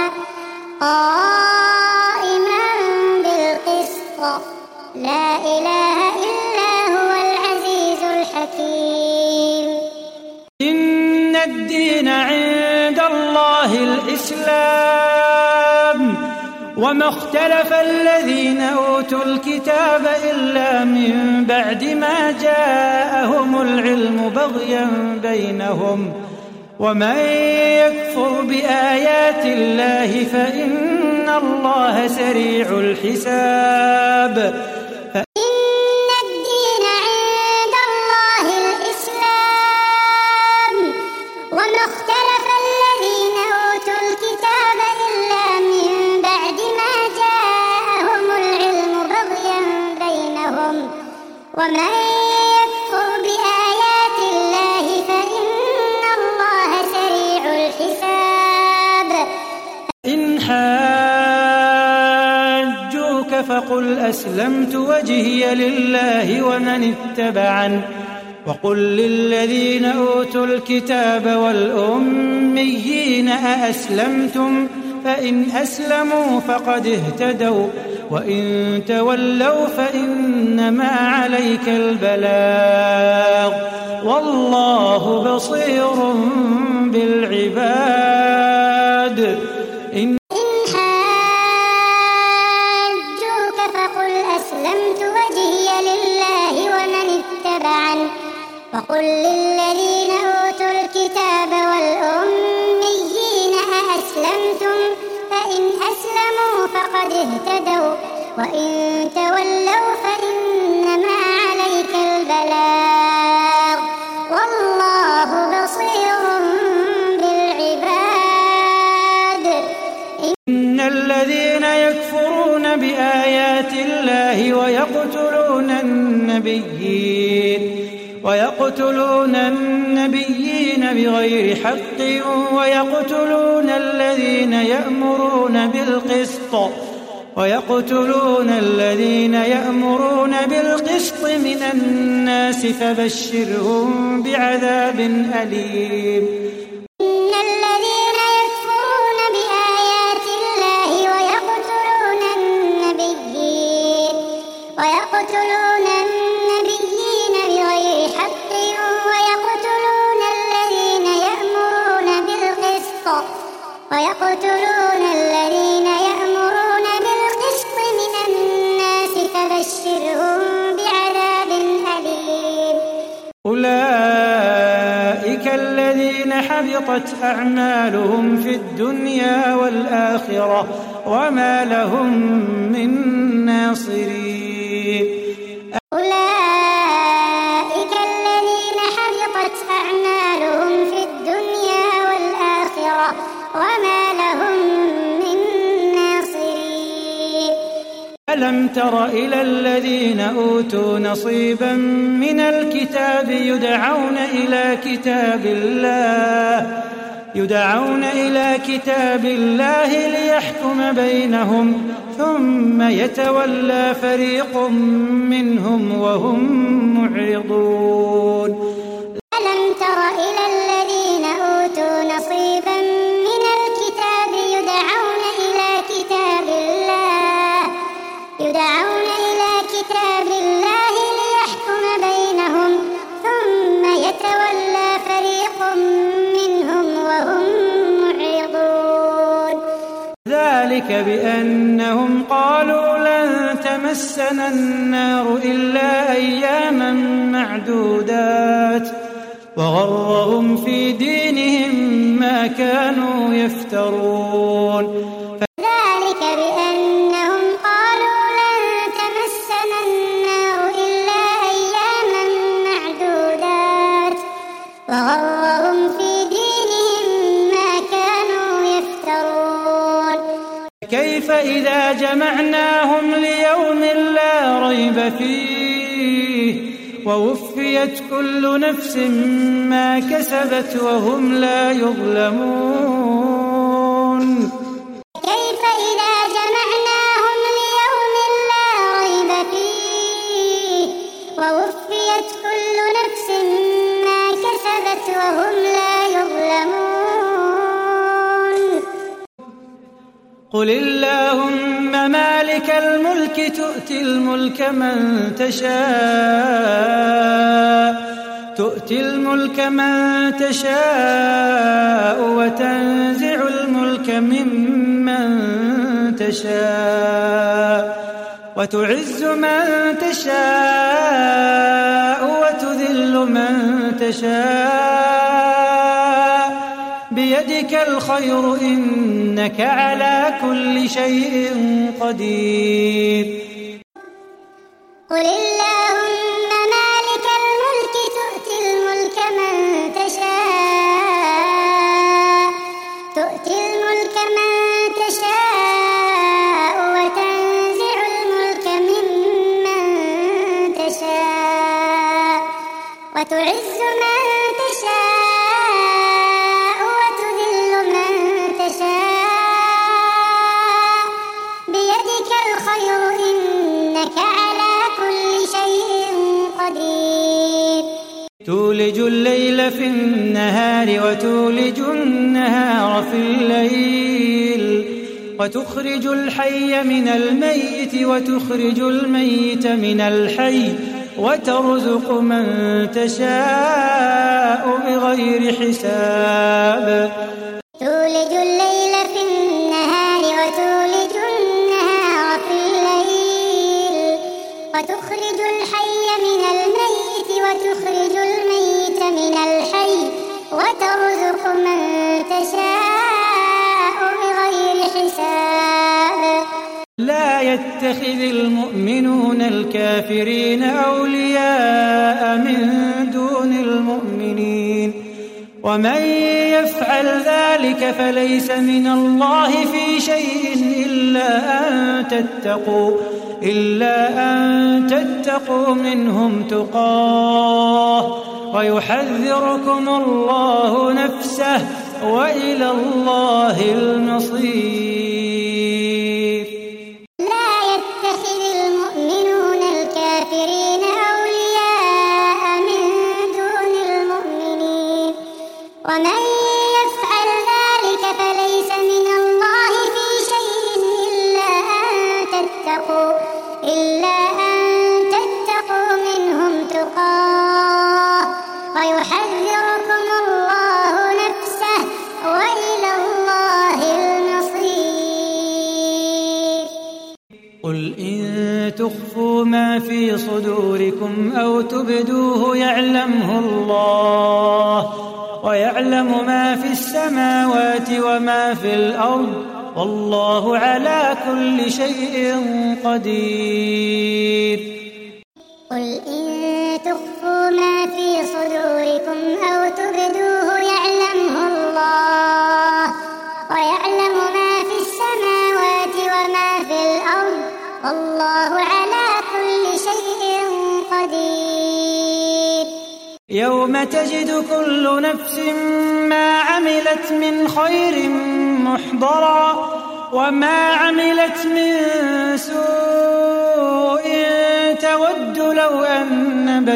بالقسط لا إله إلا هو العزيز الحكيم. إن الدين عند الله الإسلام وما اختلف الذين أوتوا الكتاب إلا من بعد ما جاءهم العلم بغيا بينهم ومن يكفر بآيات الله فإن الله سريع الحساب. إن الدين عند الله الإسلام ومن يكفر بآيات الله فإن الله سريع الحساب إن حاجوك فقل أسلمت وجهي لله ومن اتبعن وقل للذين أوتوا الكتاب والأميين أأسلمتم فإن أسلموا فقد اهتدوا وإن تولوا فإنما عليك البلاغ والله بصير بالعباد. إن حاجوك فقل أسلمت وجهي لله ومن اتبعن وقل للذين أوتوا الكتاب والأميين أأسلمتم فإن أسلموا فقد اهتدوا وإن تولوا فإنما عليك البلاغ والله بصير بالعباد. إن الذين يكفرون بآيات الله ويقتلون النبيين بغير حق ويقتلون الذين يأمرون بالقسط من الناس فبشرهم بعذاب أليم. إن الذين يكفرون بآيات الله ويقتلون النبيين بغير حق ويقتلون الذين يأمرون بالقسط من الناس فبشرهم بعذاب أليم. أولئك الذين حبطت أعمالهم في الدنيا والآخرة وما لهم من ناصرين. أولئك الذين حبطت أعمالهم في الدنيا والآخرة وما لهم من ناصرين. ألم تر إلى الذين أوتوا نصيبا من الكتاب يدعون إلى كتاب الله ليحكم بينهم ثم يتولى فريق منهم وهم معرضون. ألم تر إلى الذين أوتوا نصيبا من الكتاب يدعون إلى كتاب الله ليحكم بينهم ثم يتولى فريق منهم وهم معرضون. ذلك بأنهم قالوا لن تمسنا النار إلا أياما معدودات وغرهم في دينهم ما كانوا يفترون. ذلك بأنهم قالوا لن تمسنا النار إلا أياما معدودات وغرهم في دينهم ما كانوا يفترون. كيف إذا جمعناهم ليوم لا ريب فيه ووفيت كل نفس ما كسبت وهم لا يظلمون. كيف إذا جمعناهم ليوم لا ريب فيه ووفيت كل نفس ما كسبت وهم لا يظلمون. قل اللهم مالك الملك تؤتي الملك من تشاء وتنزع الملك ممن تشاء وتعز من تشاء وتذل من تشاء بيدك الخير إنك على كل شيء قدير. قل اللهم مالك الملك تؤتي الملك من تشاء وتنزع الملك ممن تشاء الليل في النهار وتولج النهار في الليل وتخرج الحي من الميت وتخرج الميت من الحي وترزق من تشاء بغير حساب تولج الليل في النهار وتولج النهار في الليل وتخرج الحي من الميت وتخرج الميت من الحي وترزق من تشاء بغير حساب لا يتخذ المؤمنون الكافرين أولياء من دون المؤمنين ومن يفعل ذلك فليس من الله في شيء إلا أن تتقوا منهم تقاه ويحذركم الله نفسه وإلى الله المصير. لا يتخذ المؤمنون الكافرين أولياء من دون المؤمنين ومن يفعل ذلك فليس من الله في شيء إلا أن تتقوا منهم تقاه ويحذركم الله نفسه وإلى الله المصير. قل إن تخفوا ما في صدوركم أو تبدوه يعلمه الله ويعلم ما في السماوات وما في الأرض والله على كل شيء قدير. قل إن تخفوا ما في صدوركم أو تبدوه يعلمه الله ويعلم ما في السماوات وما في الأرض والله على كل شيء قدير. يوم تجد كل نفس ما عملت من خير محضرا وما عملت من سوء تود لو أن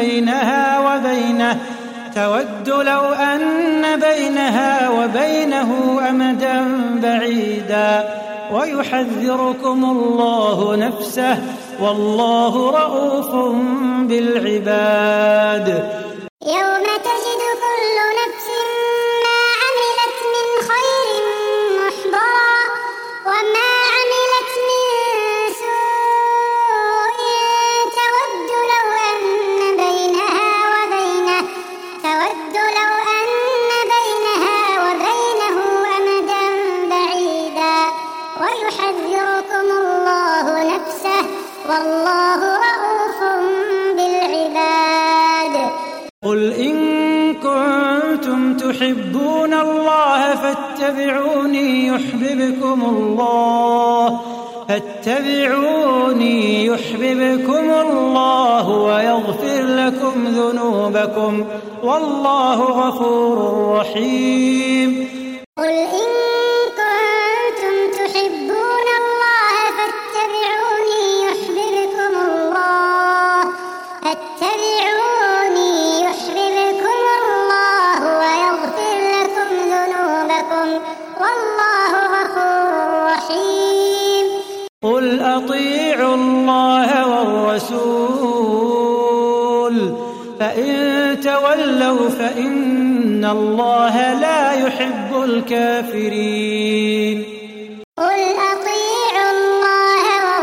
بينها وبينه أمدا بعيدا ويحذركم الله نفسه والله رؤوف بالعباد. يوم تجد كل نفس ما عملت من خير محضرا وما عملت من سوء تود لو أن بينها وبينه أمدا بعيدا ويحذركم الله نفسه والله رؤوف بالعباد. قل إن كنتم تحبون الله فاتبعوني يحببكم الله ويغفر لكم ذنوبكم والله غفور رحيم. قل إن كنتم تحبون الله فاتبعوني يحببكم الله ويغفر لكم ذنوبكم والله غفور رحيم. قل أطيعوا الله والرسول فإن تولوا فإن الله لا يحب الكافرين. قل أطيعوا الله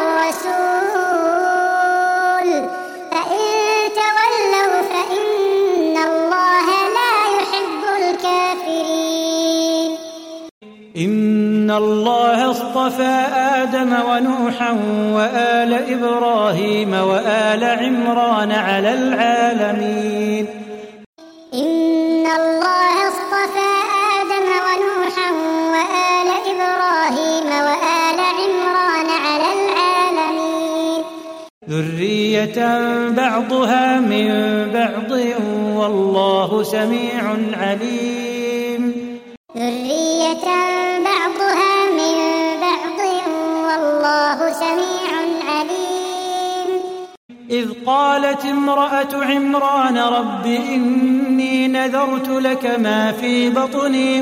والرسول فإن تولوا فإن الله لا يحب الكافرين. إن الله اصطفى آدم ونوحا وآل إبراهيم وآل عمران على العالمين. إن الله اصطفى آدم ونوحا وآل إبراهيم وآل عمران على العالمين. ذرية بعضها من بعض والله سميع عليم. ذرية بعضها من بعض والله سميع عليم. إذ قالت امرأة عمران رب إني نذرت لك ما في بطني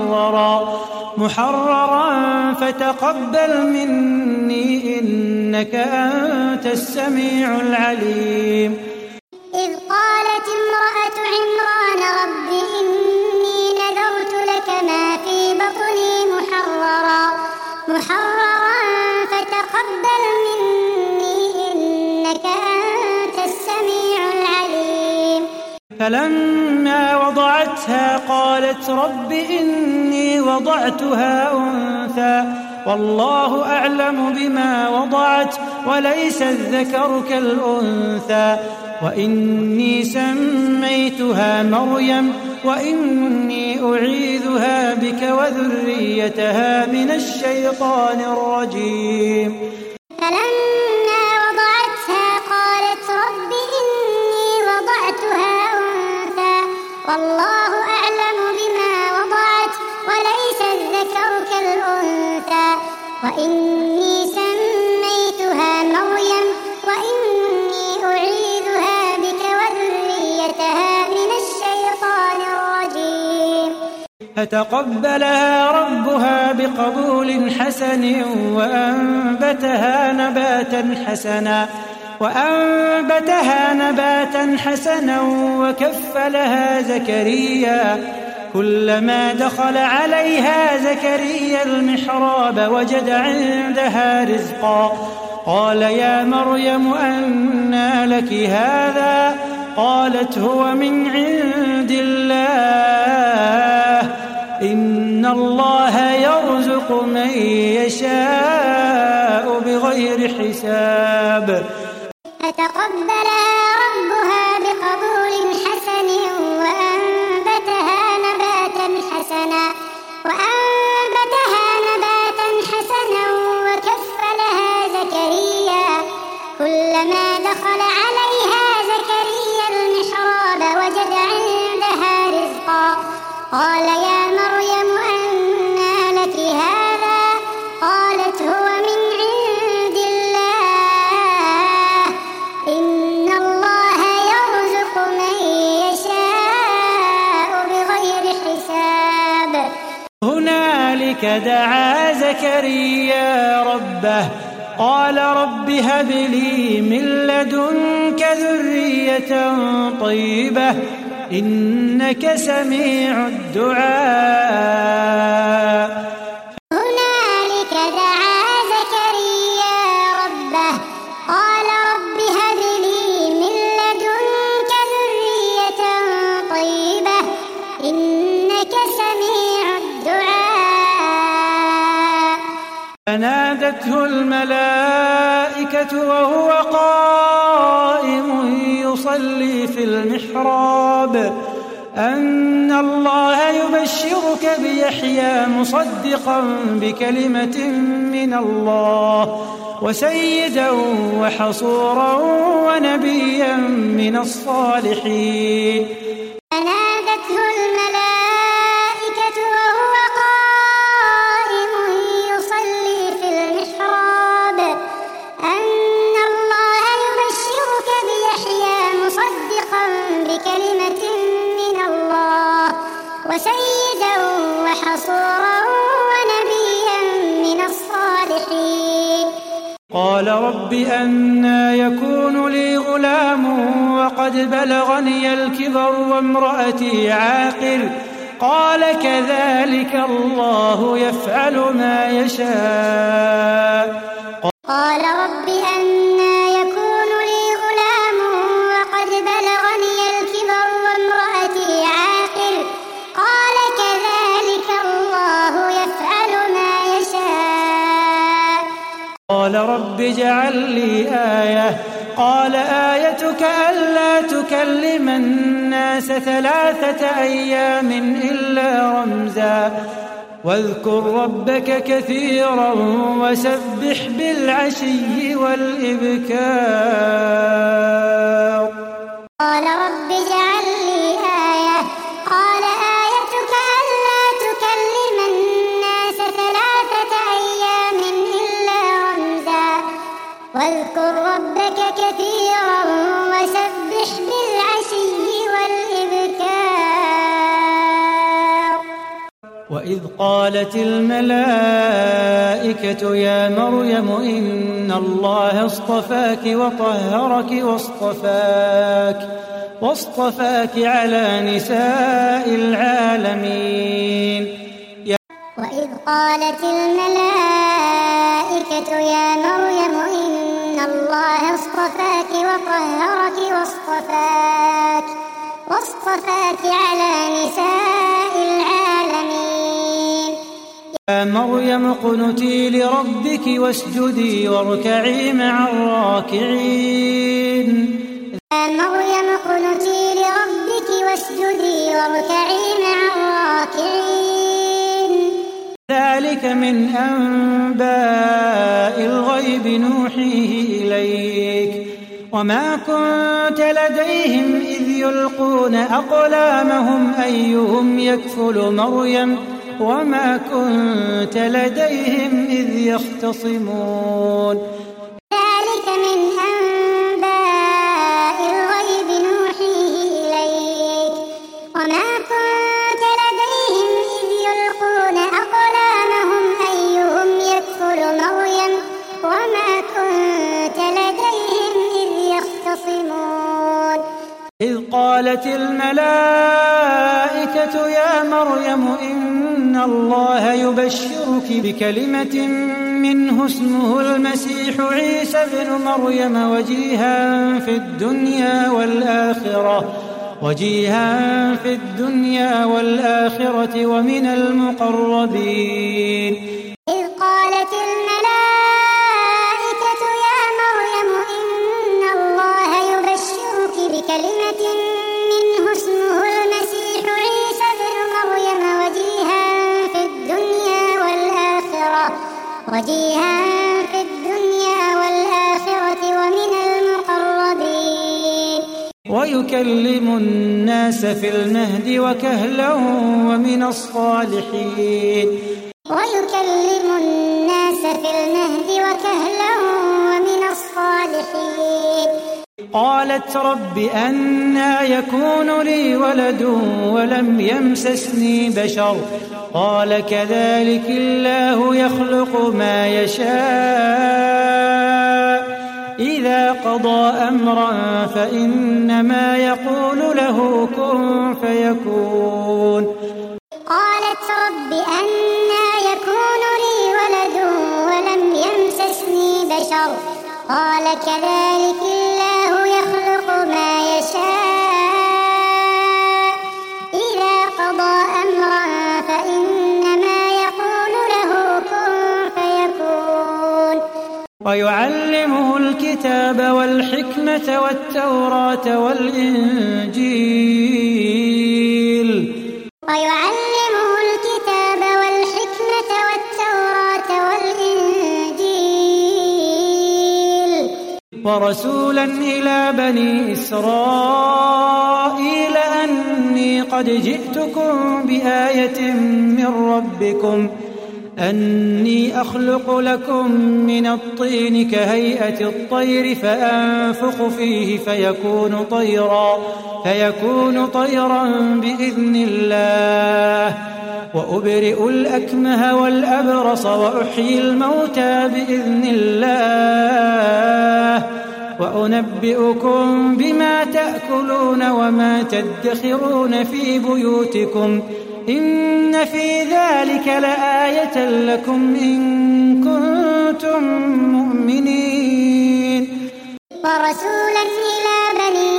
محررا فتقبل مني إنك أنت السميع العليم. إذ قالت امرأة عمران رب إني نذرت لك ما في بطني محررا فتقبل مني إنك أنت السميع العليم. فلما وضعتها قالت رب إني وضعتها أنثى والله أعلم بما وضعت وليس الذكر كالأنثى وإني سميتها مريم وإني أعيذها بك وذريتها من الشيطان الرجيم. فلما وضعتها قالت رب إني وضعتها أنثى والله أعلم بما وضعت وليس الذكر كالأنثى وإني سميتها مريم وإني أعيذها بك وذريتها من الشيطان الرجيم. فتقبلها ربها بقبول حسن وأنبتها نباتا حسنا وكفلها زكريا كلما دخل عليها زكريا المحراب وجد عندها رزقا قال يا مريم أنى لك هذا قالت هو من عند الله إن الله يرزق من يشاء بغير حساب. فتقبلها ربها بقبول حسن وأنبتها نباتا حسنا وكفلها زكريا كلما دخل عليها زكريا المحراب وجد عندها رزقا قال يا مريم أنى لك هذا قالت هو من عند الله إن الله يرزق من يشاء بغير حساب. هنالك دعا زكريا ربه قال رب هب لي من لدنك ذرية طيبة إنك سميع الدعاء. هنالك دعا زكريا ربه قال رب هب لي من لدنك ذرية طيبة إنك سميع الدعاء. فنادته الملائكة وهو قائم يصلي في المحراب أن الله يبشرك بيحيى مصدقا بكلمة من الله وسيدا وحصورا ونبيا من الصالحين. فنادته الملائكة وهو قائم يصلي في المحراب أن الله يبشرك بيحيى مصدقا بكلمة من الله وسيدا وحصورا ونبيا من الصالحين. قال رب أنى يكون لي غلام وقد بلغني الكبر وامرأتي عاقر قال كذلك الله يفعل ما يشاء. قال رب أنى يكون لي غلام وقد بلغني الكبر وامرأتي عاقر قال كذلك الله يفعل ما يشاء. قال رب اجعل لي آية قال آيتك ألا تكلم الناس 3 أيام إلا رمزا واذكر ربك كثيرا وسبح بالعشي والإبكار. قال رب اجعل لي آية قال آيتك ألا تكلم الناس 3 أيام إلا رمزا واذكر ربك كثيرا وإذ قالت الملائكة يا مريم إن الله اصطفاك وطهرك واصطفاك على نساء العالمين. وإذ قالت الملائكة يا مريم إن الله اصطفاك وطهرك واصطفاك على نساء العالمين. يا مريم اقنتي لربك واسجدي واركعي مع الراكعين. يا مريم اقنتي لربك واسجدي واركعي مع الراكعين. ذلك من أنباء الغيب نوحيه إليك وما كنت لديهم إذ يلقون أقلامهم أيهم يكفل مريم وما كنت لديهم إذ يختصمون. ذلك من أنباء الغيب نوحيه إليك وما كنت لديهم إذ يلقون أقلامهم أيهم يكفل مريم وما كنت لديهم إذ يختصمون. إذ قالت الملائكة يا مريم إن الله يبشرك بكلمة منه اسمه المسيح عيسى بن مريم وجيها في الدنيا والآخرة ومن المقربين. إذ قالت الملائكة يا مريم إن الله يبشرك بكلمة منه اسمه المسيح عيسى بن مريم وجيها في الدنيا والآخرة ومن المقربين. ويكلم الناس في المهد وكهلا ومن الصالحين. ويكلم الناس في المهد وكهلا ومن الصالحين. قالت رب أنى يكون لي ولد ولم يمسسني بشر قال كذلك الله يخلق ما يشاء إذا قضى أمرا فإنما يقول له كن فيكون. قالت رب أنى يكون لي ولد ولم يمسسني بشر قال كذلك الله يخلق ما يشاء إذا قضى أمرا فإنما يقول له كن فيكون. ويعلمه الكتاب والحكمة والتوراة والإنجيل. ويعلمه الكتاب والحكمة والتوراة والإنجيل. ورسولا إلى بني إسرائيل أني قد جئتكم بآية من ربكم أني أخلق لكم من الطين كهيئة الطير فأنفخ فيه فيكون طيرا بإذن الله وأبرئ الأكمه والأبرص وأحيي الموتى بإذن الله وأنبئكم بما تأكلون وما تدخرون في بيوتكم إن في ذلك لآية لكم إن كنتم مؤمنين. ورسولا إلى بني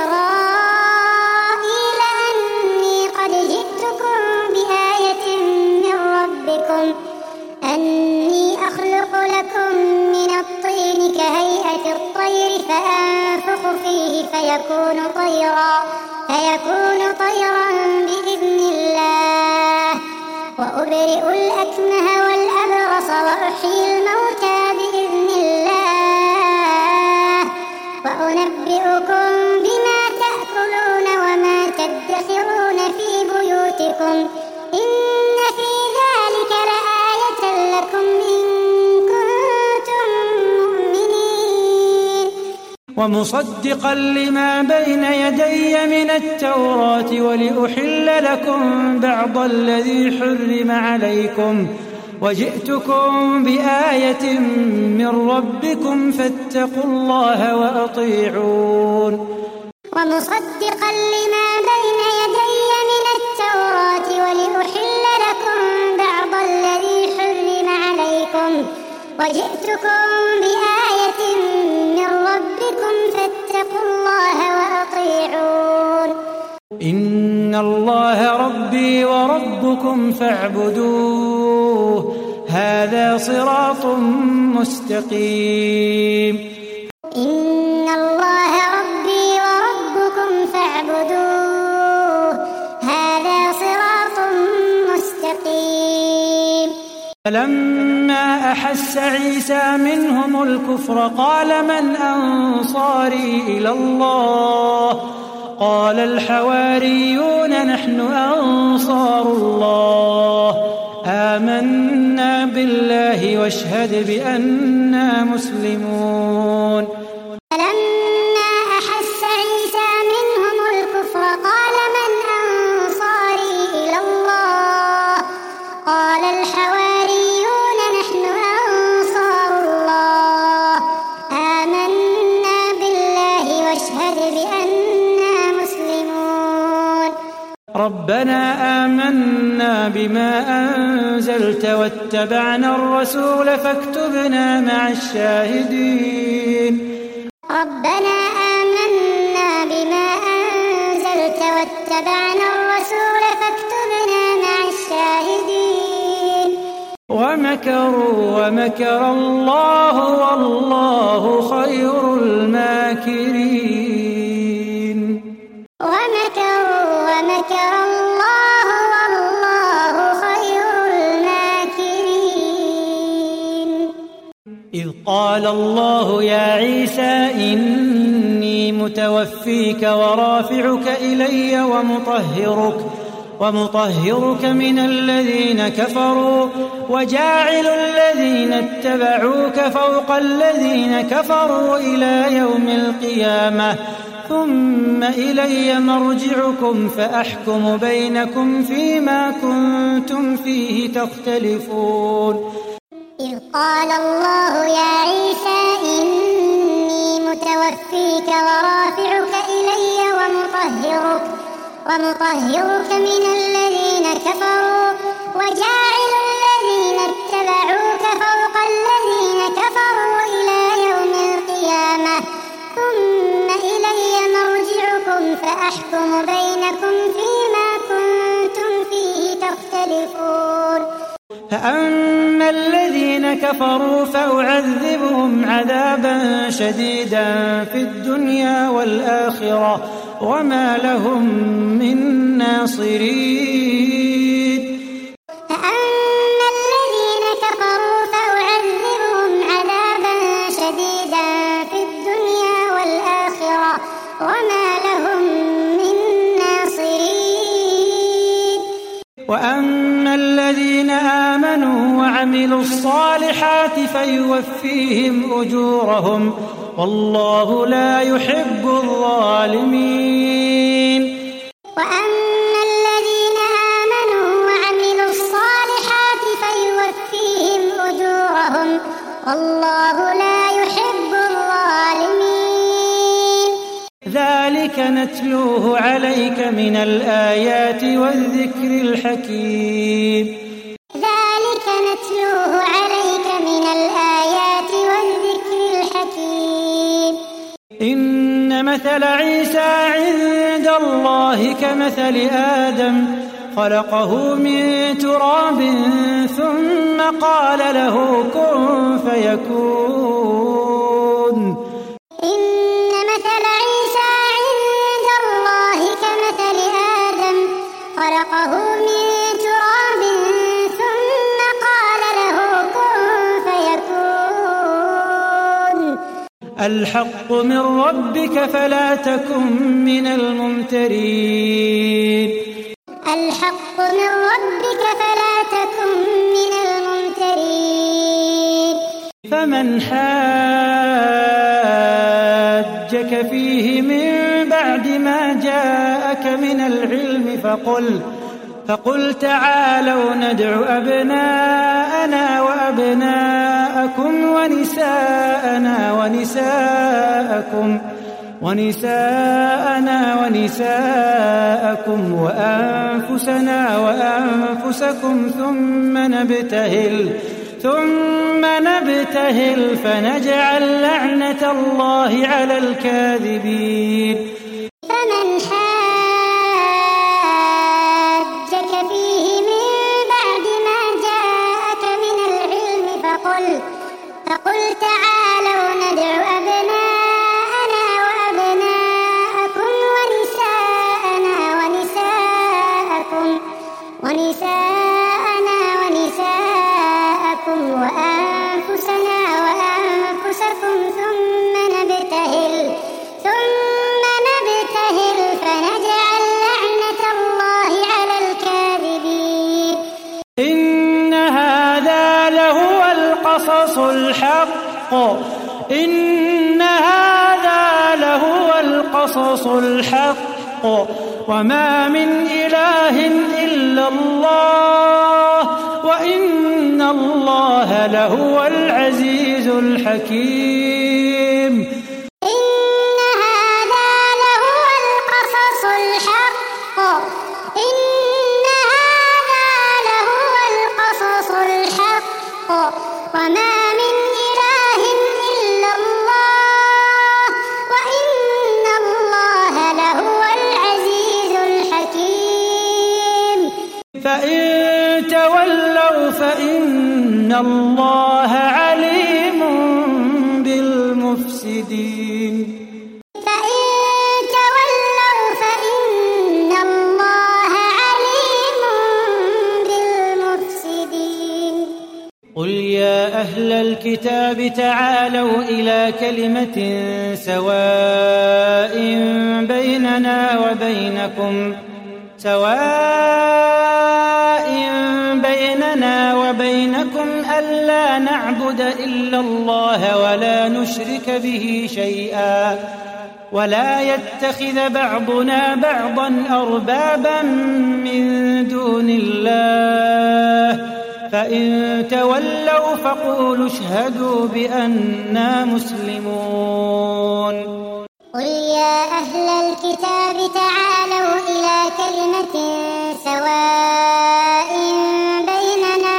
إسرائيل أني قد جئتكم بآية من ربكم أني أخلق لكم من الطين كهيئة الطير فأنفخ فيه فيكون طيرا بإذن الله وأبرئ الأكمه والأبرص وأحيي الموتى بإذن الله وأنبئكم بما تأكلون وما تدخرون في بيوتكم إن في ذلك لآية لكم إن كنتم مؤمنين. ومصدقا لما بين يدي من التوراة ولأحل لكم بعض الذي حرم عليكم وجئتكم بآية من ربكم فاتقوا الله وأطيعون. ومصدقا لما بين يدي من التوراة ولأحل لكم بعض الذي حرم عليكم وجئتكم بآية من ربكم فاتقوا الله وأطيعون. إن الله ربي وربكم فاعبدوه هذا صراط مستقيم. إن الله ربي وربكم فاعبدوه هذا صراط مستقيم. فلما أحس عيسى منهم الكفر قال من أنصاري إلى الله قال الحواريون نحن أنصار الله آمنا بالله واشهد بأننا مسلمون. فلما أحس عيسى منهم الكفر قال من أنصاري إلى الله قال الحواريون نحن أنصار الله آمنا بالله واشهد بأننا مسلمون. ربنا آمنا بما أنزلت واتبعنا الرسول فاكتبنا مع الشاهدين. ربنا آمنا بما أنزلت واتبعنا الرسول فاكتبنا مع الشاهدين. ومكروا ومكر الله والله خير الماكرين. ومكروا ومكر الله والله خير الماكرين. إذ قال الله يا عيسى إني متوفيك ورافعك إلي ومطهرك من الذين كفروا وجاعل الذين اتبعوك فوق الذين كفروا إلى يوم القيامة ثم إلي مرجعكم فأحكم بينكم فيما كنتم فيه تختلفون. إذ قال الله يا عيسى إني متوفيك ورافعك إلي ومطهرك من الذين كفروا وجاعل الذين اتبعوك فوق الذين كفروا إلى يوم القيامة ثم إلي مرجعكم فأحكم بينكم فيما كنتم فيه تختلفون. فأما الذين كفروا فأعذبهم عذابا شديدا في الدنيا والآخرة وما لهم من ناصرين. فأما الذين كفروا فأعذبهم عذابا شديدا في الدنيا والآخرة وما لهم من ناصرين. وأما الذين آمنوا وعملوا الصالحات فيوفيهم أجورهم والله لا يحب الظالمين. وأما الذين آمنوا وعملوا الصالحات فيوفيهم أجورهم والله لا يحب الظالمين. ذلك نتلوه عليك من الآيات والذكر الحكيم. ذلك نتلوه عليك من الآيات والذكر الحكيم. إن مثل عيسى عند الله كمثل آدم خلقه من تراب ثم قال له كن فيكون. إن مثل عيسى عند الله كمثل آدم خلقه من تراب ثم قال له كن فيكون. الحق من ربك فلا تكن من الممترين. الحق من ربك فلا تكن من الممترين. فمن حاجك جادلونك فيه من بعد ما جاءك من العلم فقل تعالوا ندع أبناءنا وأبناءكم ونساءنا ونساءكم وأنفسنا وأنفسكم ثم نبتهل فنجعل لعنة الله على الكاذبين. فمن حاجك فيه من بعد ما جاءك من العلم فقل تعالوا ندع أبناءنا وأبناءكم ونساءنا ونساءكم وأنفسنا وأنفسكم ثم نبتهل فنجعل لعنة الله على الكاذبين. إن هذا لهو القصص الحق وما من إله إلا الله وإن الله لهو العزيز الحكيم. إن هذا لهو القصص الحق وما من إله إلا الله وإن الله لهو العزيز الحكيم. فإن تولوا فإن الله عليم بالمفسدين. قل يا أهل الكتاب تعالوا إلى كلمة سواء بيننا وبينكم ألا نعبد إلا الله ولا نشرك به شيئا ولا يتخذ بعضنا بعضا أربابا من دون الله فإن تولوا فقولوا اشهدوا بأننا مسلمون. قل يا أهل الكتاب تعالوا إلى كلمة سواء بيننا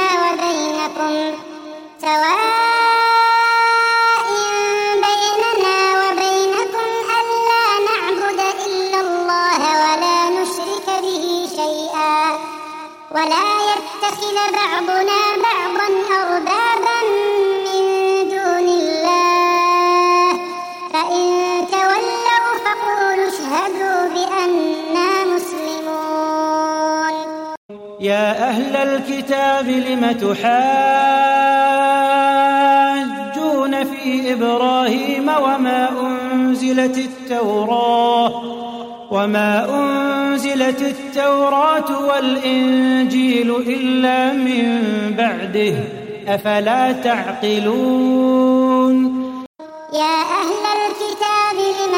وبينكم ألا نعبد إلا الله ولا نشرك به شيئا ولا يتخذ بعضنا بعضا أربابا من دون الله فإن تولوا فقولوا اشهدوا بأننا مسلمون. يا أهل الكتاب لم تحاجون في إبراهيم وما أنزلت التوراة والإنجيل إلا من بعده أفلا تعقلون. يا أهل الكتاب لم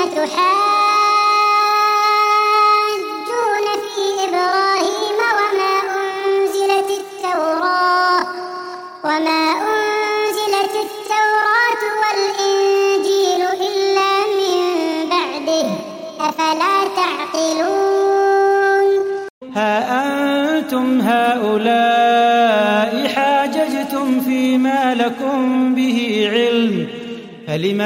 تحاجون في إبراهيم وما أنزلت التوراة والإنجيل إلا من بعده أفلا تعقلون. ها أنتم هؤلاء حاججتم فيما لكم به علم فلم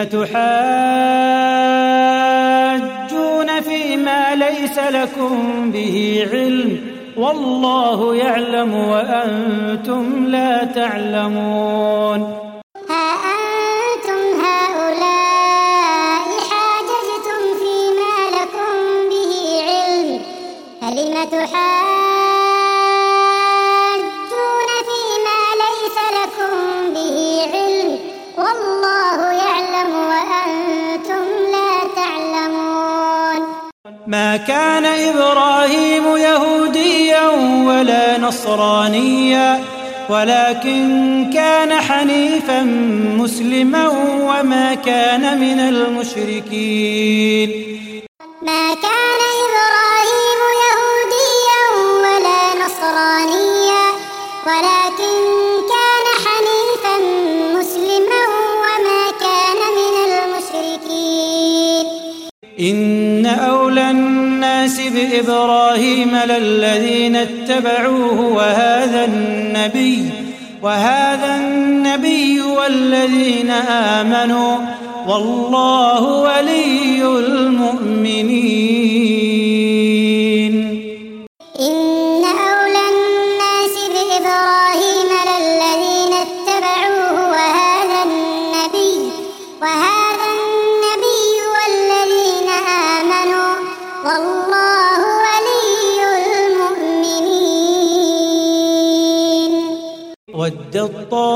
تحاجون فيما ليس لكم به علم والله يعلم وأنتم لا تعلمون. ها أنتم هؤلاء حاججتم فيما لكم به علم فلم تحاجون فيما ليس لكم به علم والله يعلم وأنتم لا تعلمون. ما كان إبراهيم يهوديا ولا نصرانيا ولكن كان حنيفا مسلما وما كان من المشركين. ما كان إبراهيم يهوديا ولا نصرانيا ولكن كان حنيفا مسلما وما كان من المشركين. إن أولى الناس بإبراهيم للذين اتبعوه وهذا النبي والذين آمنوا والله ولي المؤمنين. إن أولى الناس بإبراهيم للذين اتبعوه وهذا النبي والذين آمنوا والله ولي المؤمنين. ودت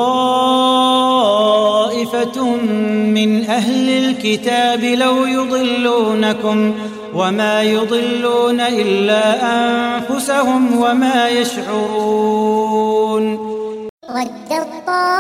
طائفة من أهل الكتاب لو يضلونكم وما يضلون إلا أنفسهم وما يشعرون. ودت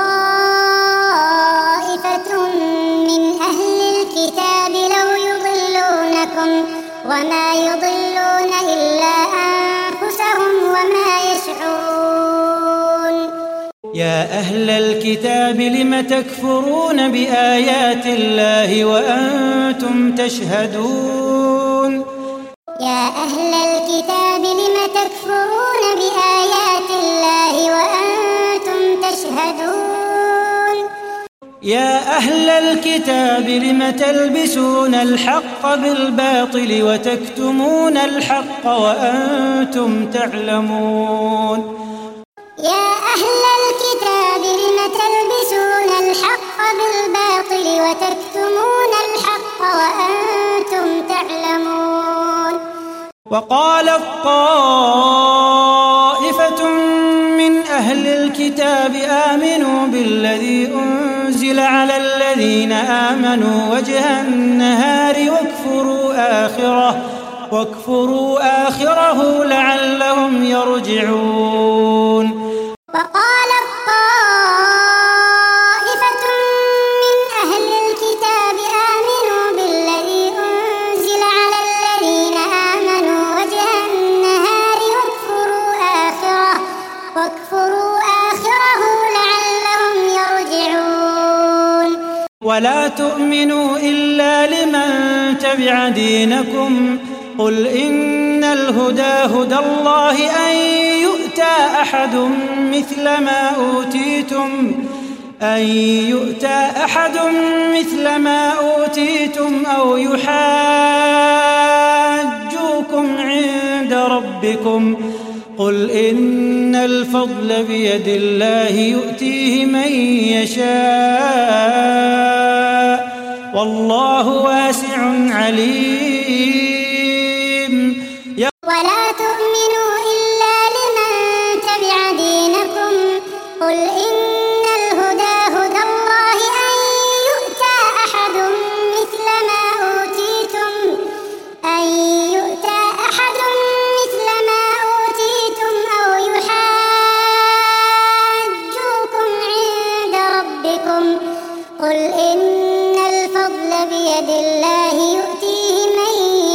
طائفة من أهل الكتاب لو يضلونكم وما يضلون إلا أنفسهم وما يشعرون. يا أهل الكتاب لم تكفرون بآيات الله وأنتم تشهدون. يا أهل الكتاب لم تكفرون بآيات الله وأنتم تشهدون. يا أهل الكتاب لم تلبسون الحق بالباطل وتكتمون الحق وأنتم تعلمون. يا أهل الكتاب لم تلبسون الحق بالباطل وتكتمون الحق وأنتم تعلمون. وقالت طائفة من أهل الكتاب آمنوا بالذي أنزل على الذين آمنوا وجه النهار واكفروا آخره لعلهم يرجعون. وقالت طائفة من أهل الكتاب آمنوا بالذي أنزل على الذين آمنوا وجه النهار واكفروا آخره لعلهم يرجعون. ولا تؤمنوا إلا لمن تبع دينكم قل إن الهدى هدى الله أن يؤتى أحد مثل ما أوتيتم أو يحاجوكم عند ربكم قل إن الفضل بيد الله يؤتيه من يشاء والله واسع عليم. ولا تؤمنوا إلا لمن تبع دينكم قل إن الهدى هدى الله أن يؤتى أحد مثل ما أوتيتم أو يحاجوكم عند ربكم قل إن الفضل بيد الله يؤتيه من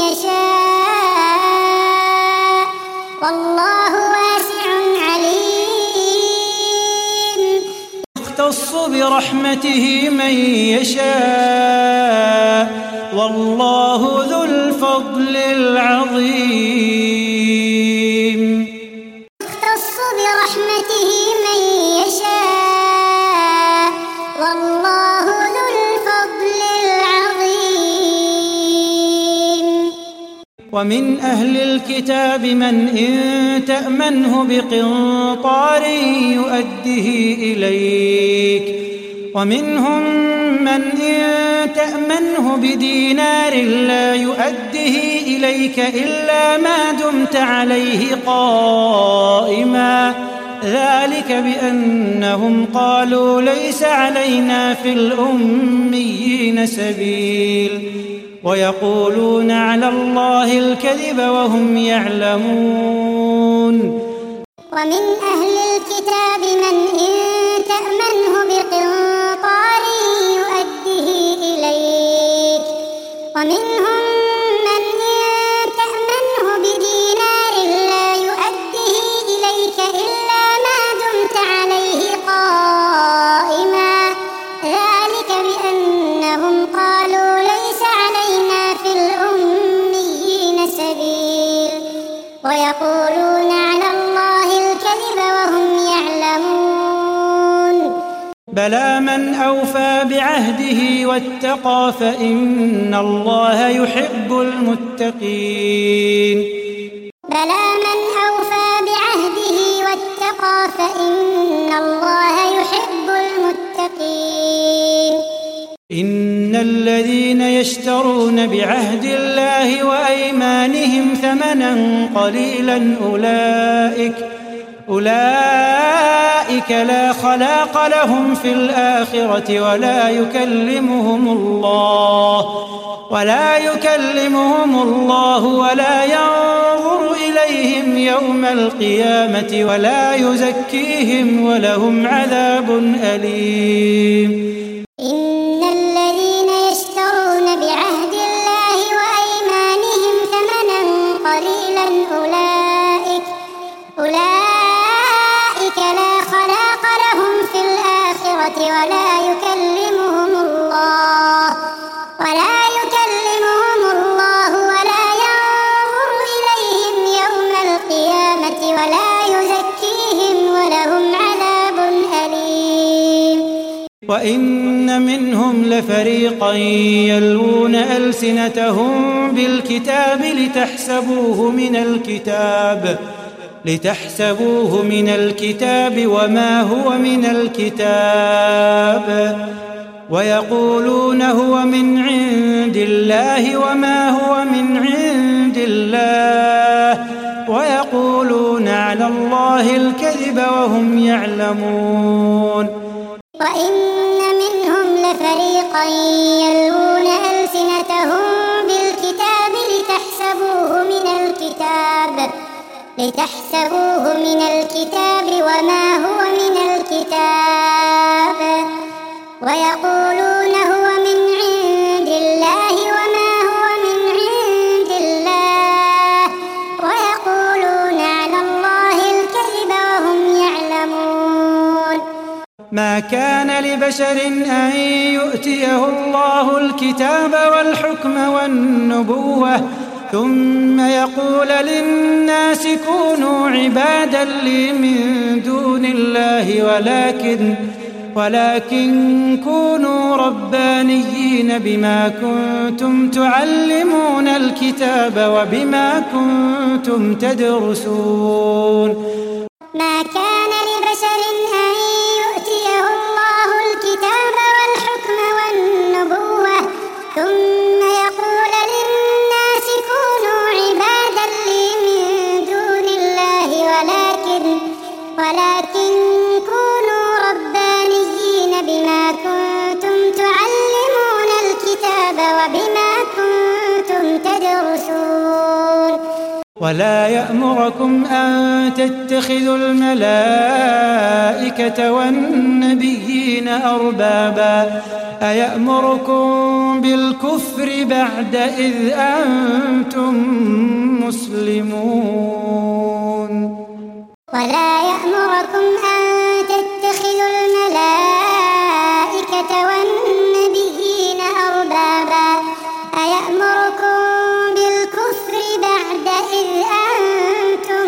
يشاء والله واسع عليم. يختص برحمته من يشاء والله ذو الفضل العظيم. يختص برحمته من يشاء والله ذو الفضل العظيم. ومن أهل الكتاب من إن تأمنه بقنطار يؤده إليك ومنهم من إن تأمنه بدينار لا يؤده إليك إلا ما دمت عليه قائما ذلك بأنهم قالوا ليس علينا في الأميين سبيل ويقولون على الله الكذب وهم يعلمون. ومن أهل الكتاب من إن تأمنه بقنطار يؤده إليك ومنهم من إن تأمنه بدينار لا يؤده إليك إلا ما دمت عليه قائما ذلك بأنهم قالوا ليس علينا في الأميين سبيل ويقولون على الله الكذب وهم يعلمون بلى من أوفى بعهده واتقى فإن الله يحب المتقين بلى من أوفى بعهده واتقى فإن الله يحب المتقين إن الذين يشترون بعهد الله وأيمانهم ثمنا قليلا أولئك لا خلاق لهم في الآخرة ولا يكلمهم الله ولا ينظر إليهم يوم القيامة ولا يزكيهم ولهم عذاب أليم إن الذين يشترون بعهد الله وأيمانهم ثمنا قليلا أولئك لا خلاق لهم في الآخرة ولا يكلمهم الله ولا ينظر إليهم يوم القيامة ولا يزكيهم ولهم عذاب أليم وإن منهم لفريقا يلوون ألسنتهم بالكتاب لتحسبوه من الكتاب وما هو من الكتاب ويقولون هو من عند الله وما هو من عند الله ويقولون على الله الكذب وهم يعلمون وإن منهم لفريقا يلوون ألسنتهم بالكتاب لتحسبوه من الكتاب وما هو من الكتاب ويقولون هو من عند الله وما هو من عند الله ويقولون على الله الكذب وهم يعلمون ما كان لبشر أن يؤتيه الله الكتاب والحكم والنبوة ثم يقول للناس كونوا عبادا لي من دون الله ولكن كونوا ربانيين بما كنتم تعلمون الكتاب وبما كنتم تدرسون ما كان لبشر أن يؤتيه الله الكتاب والحكم والنبوة ثم يقول للناس كونوا عبادا لي من دون الله ولكن كونوا ربانيين بما كنتم تعلمون الكتاب وبما كنتم تدرسون ولا يأمركم أن تتخذوا الملائكة والنبيين أربابا أيأمركم بالكفر بعد إذ أنتم مسلمون ولا يأمركم أن تتخذوا الملائكة والنبيين أربابا أيأمركم بالكفر بعد إذ أنتم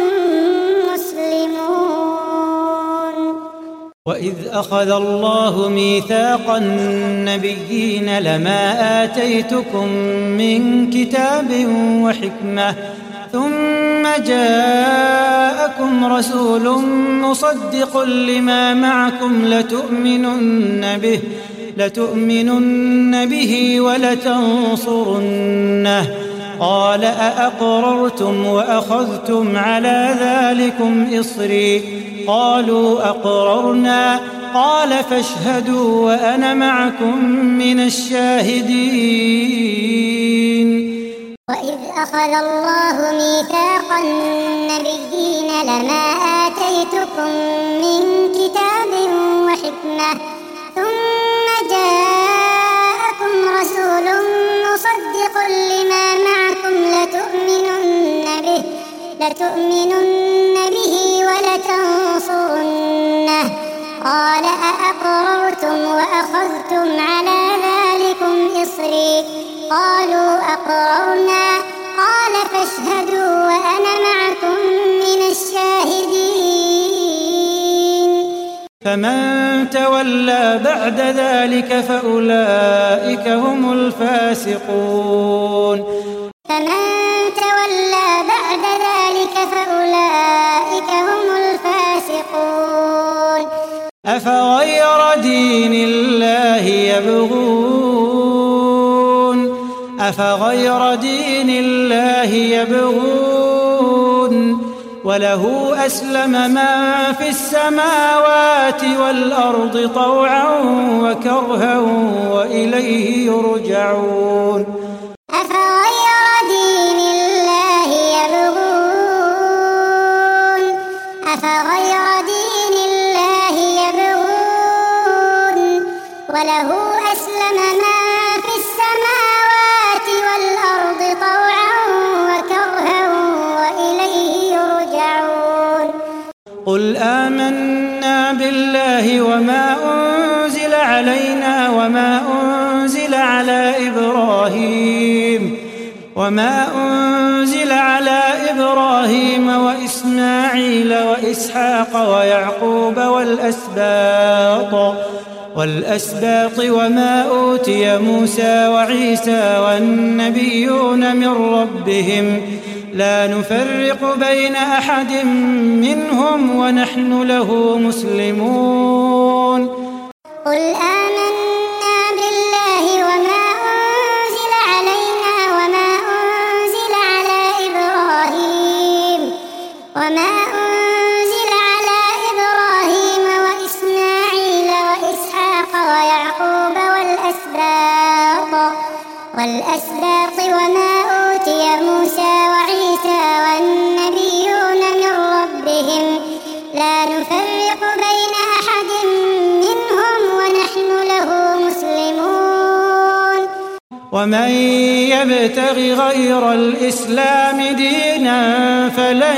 مسلمون وإذ أخذ الله ميثاق النبيين لما آتيتكم من كتاب وحكمة ثم جاءكم رسول مصدق لما معكم لتؤمنن به ولتنصرنه قال أأقررتم وأخذتم على ذلكم إصري قالوا أقررنا قال فاشهدوا وأنا معكم من الشاهدين وإذ أخذ الله ميثاق النبيين لما آتيتكم من كتاب وحكمة ثم جاءكم رسول مصدق لما معكم لتؤمنن به ولتنصرنه قال أأقررتم وأخذتم على ذلكم إصري قالوا أقررنا قال فاشهدوا وأنا معكم من الشاهدين. فمن تولى بعد ذلك فأولئك هم الفاسقون. فمن تولى بعد ذلك فأولئك هم الفاسقون. أفغير دين الله يبغون وله أسلم من في السماوات والأرض طوعا وكرها وإليه يرجعون. أفغير دين الله يبغون وله أسلم من في السماوات والأرض طوعا وكرها وإليه يرجعون. قل آمنا بالله وما أنزل علينا وما أنزل على إبراهيم وإسماعيل وإسحاق ويعقوب والأسباط وما أوتي موسى وعيسى والنبيون من ربهم لا نفرق بين أحد منهم ونحن له مسلمون. قل آمنا بالله وما أنزل علينا وما أنزل على إبراهيم وإسماعيل وإسحاق ويعقوب والأسباط وما أوتي موسى وعيسى والنبيون من ربهم لا نفرق بين أحد منهم ونحن له مسلمون. ومن يبتغ غير الإسلام دينا فلن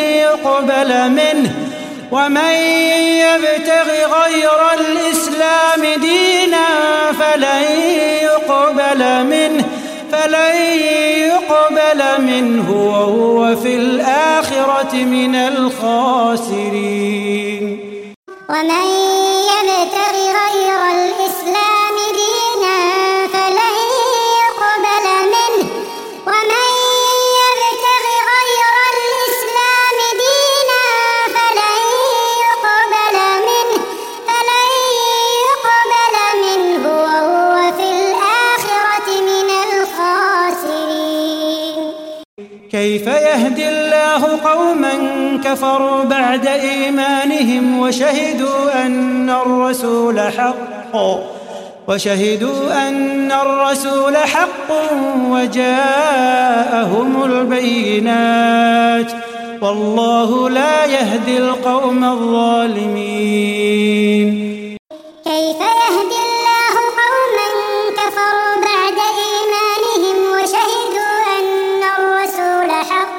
يقبل منه وهو في الآخرة من الخاسرين. ومن يبتغ غير الإسلام دينا فلن يقبل منه ومن يبتغ غير الإسلام دينا فلن يقبل منه وهو في الآخرة من الخاسرين. كيف يهدي الله قوما كفروا بعد إيمانهم وشهدوا أن الرسول حق وجاءهم البينات والله لا يهدي القوم الظالمين. كيف يهدي الله قوما كفروا بعد إيمانهم وشهدوا أن الرسول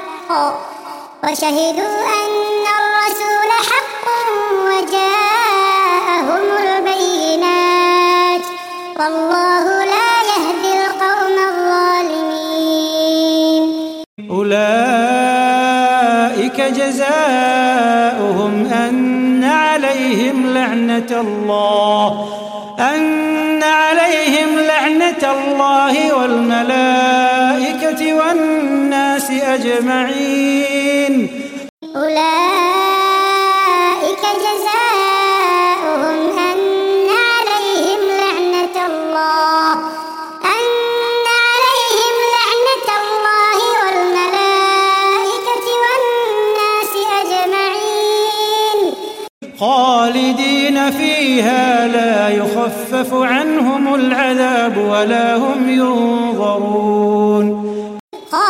حق وجاءهم البينات والله لا يهدي القوم الظالمين. أولئك جزاؤهم أن عليهم لعنة الله والملائكة والناس أجمعين. أولئك جزاؤهم أن عليهم لعنة الله والملائكة والناس أجمعين خالدين فيها لا يخفف عنهم العذاب ولا هم ينظرون.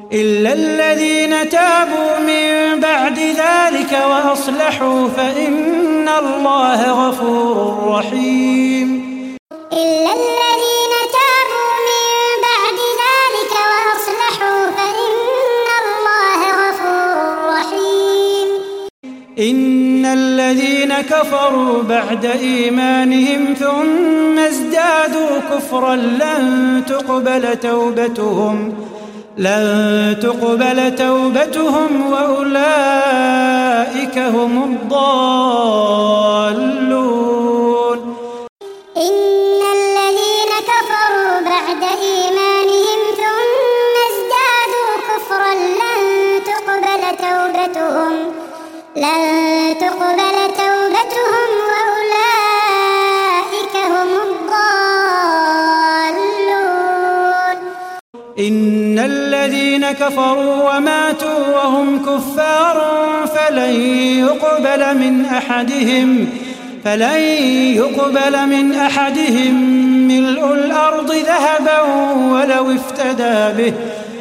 إلا الذين تابوا من بعد ذلك وأصلحوا فإن الله غفور رحيم. إلا الذين تابوا من بعد ذلك وأصلحوا فإن الله غفور رحيم. إن الذين كفروا بعد إيمانهم ثم ازدادوا كفرا لن تقبل توبتهم وأولئك هم الضالون. إن الذين كفروا بعد إيمانهم ثم ازدادوا كفرا لن تقبل توبتهم وأولئك هم الضالون. إن الذين كفروا وماتوا وهم كفار فلن يقبل من أحدهم ملء الأرض ذهبا ولو افتدى به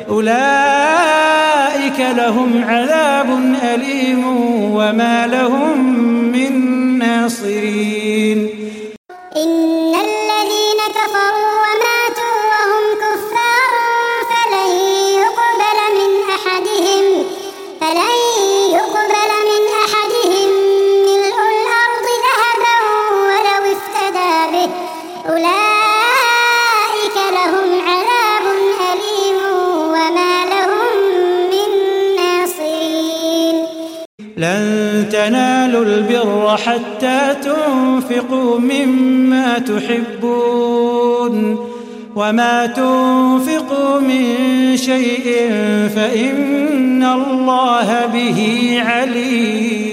أولئك لهم عذاب أليم وما لهم من ناصرين. إن الذين كفروا وماتوا وهم كفار فلن يقبل من أحدهم ملء الأرض ذهبا ولو افتدى به أولئك لهم عذاب أليم وما لهم من ناصرين. لن تنالوا البر حتى تنفقوا مما تحبون وما تنفقوا من شيء فإن الله به عليم.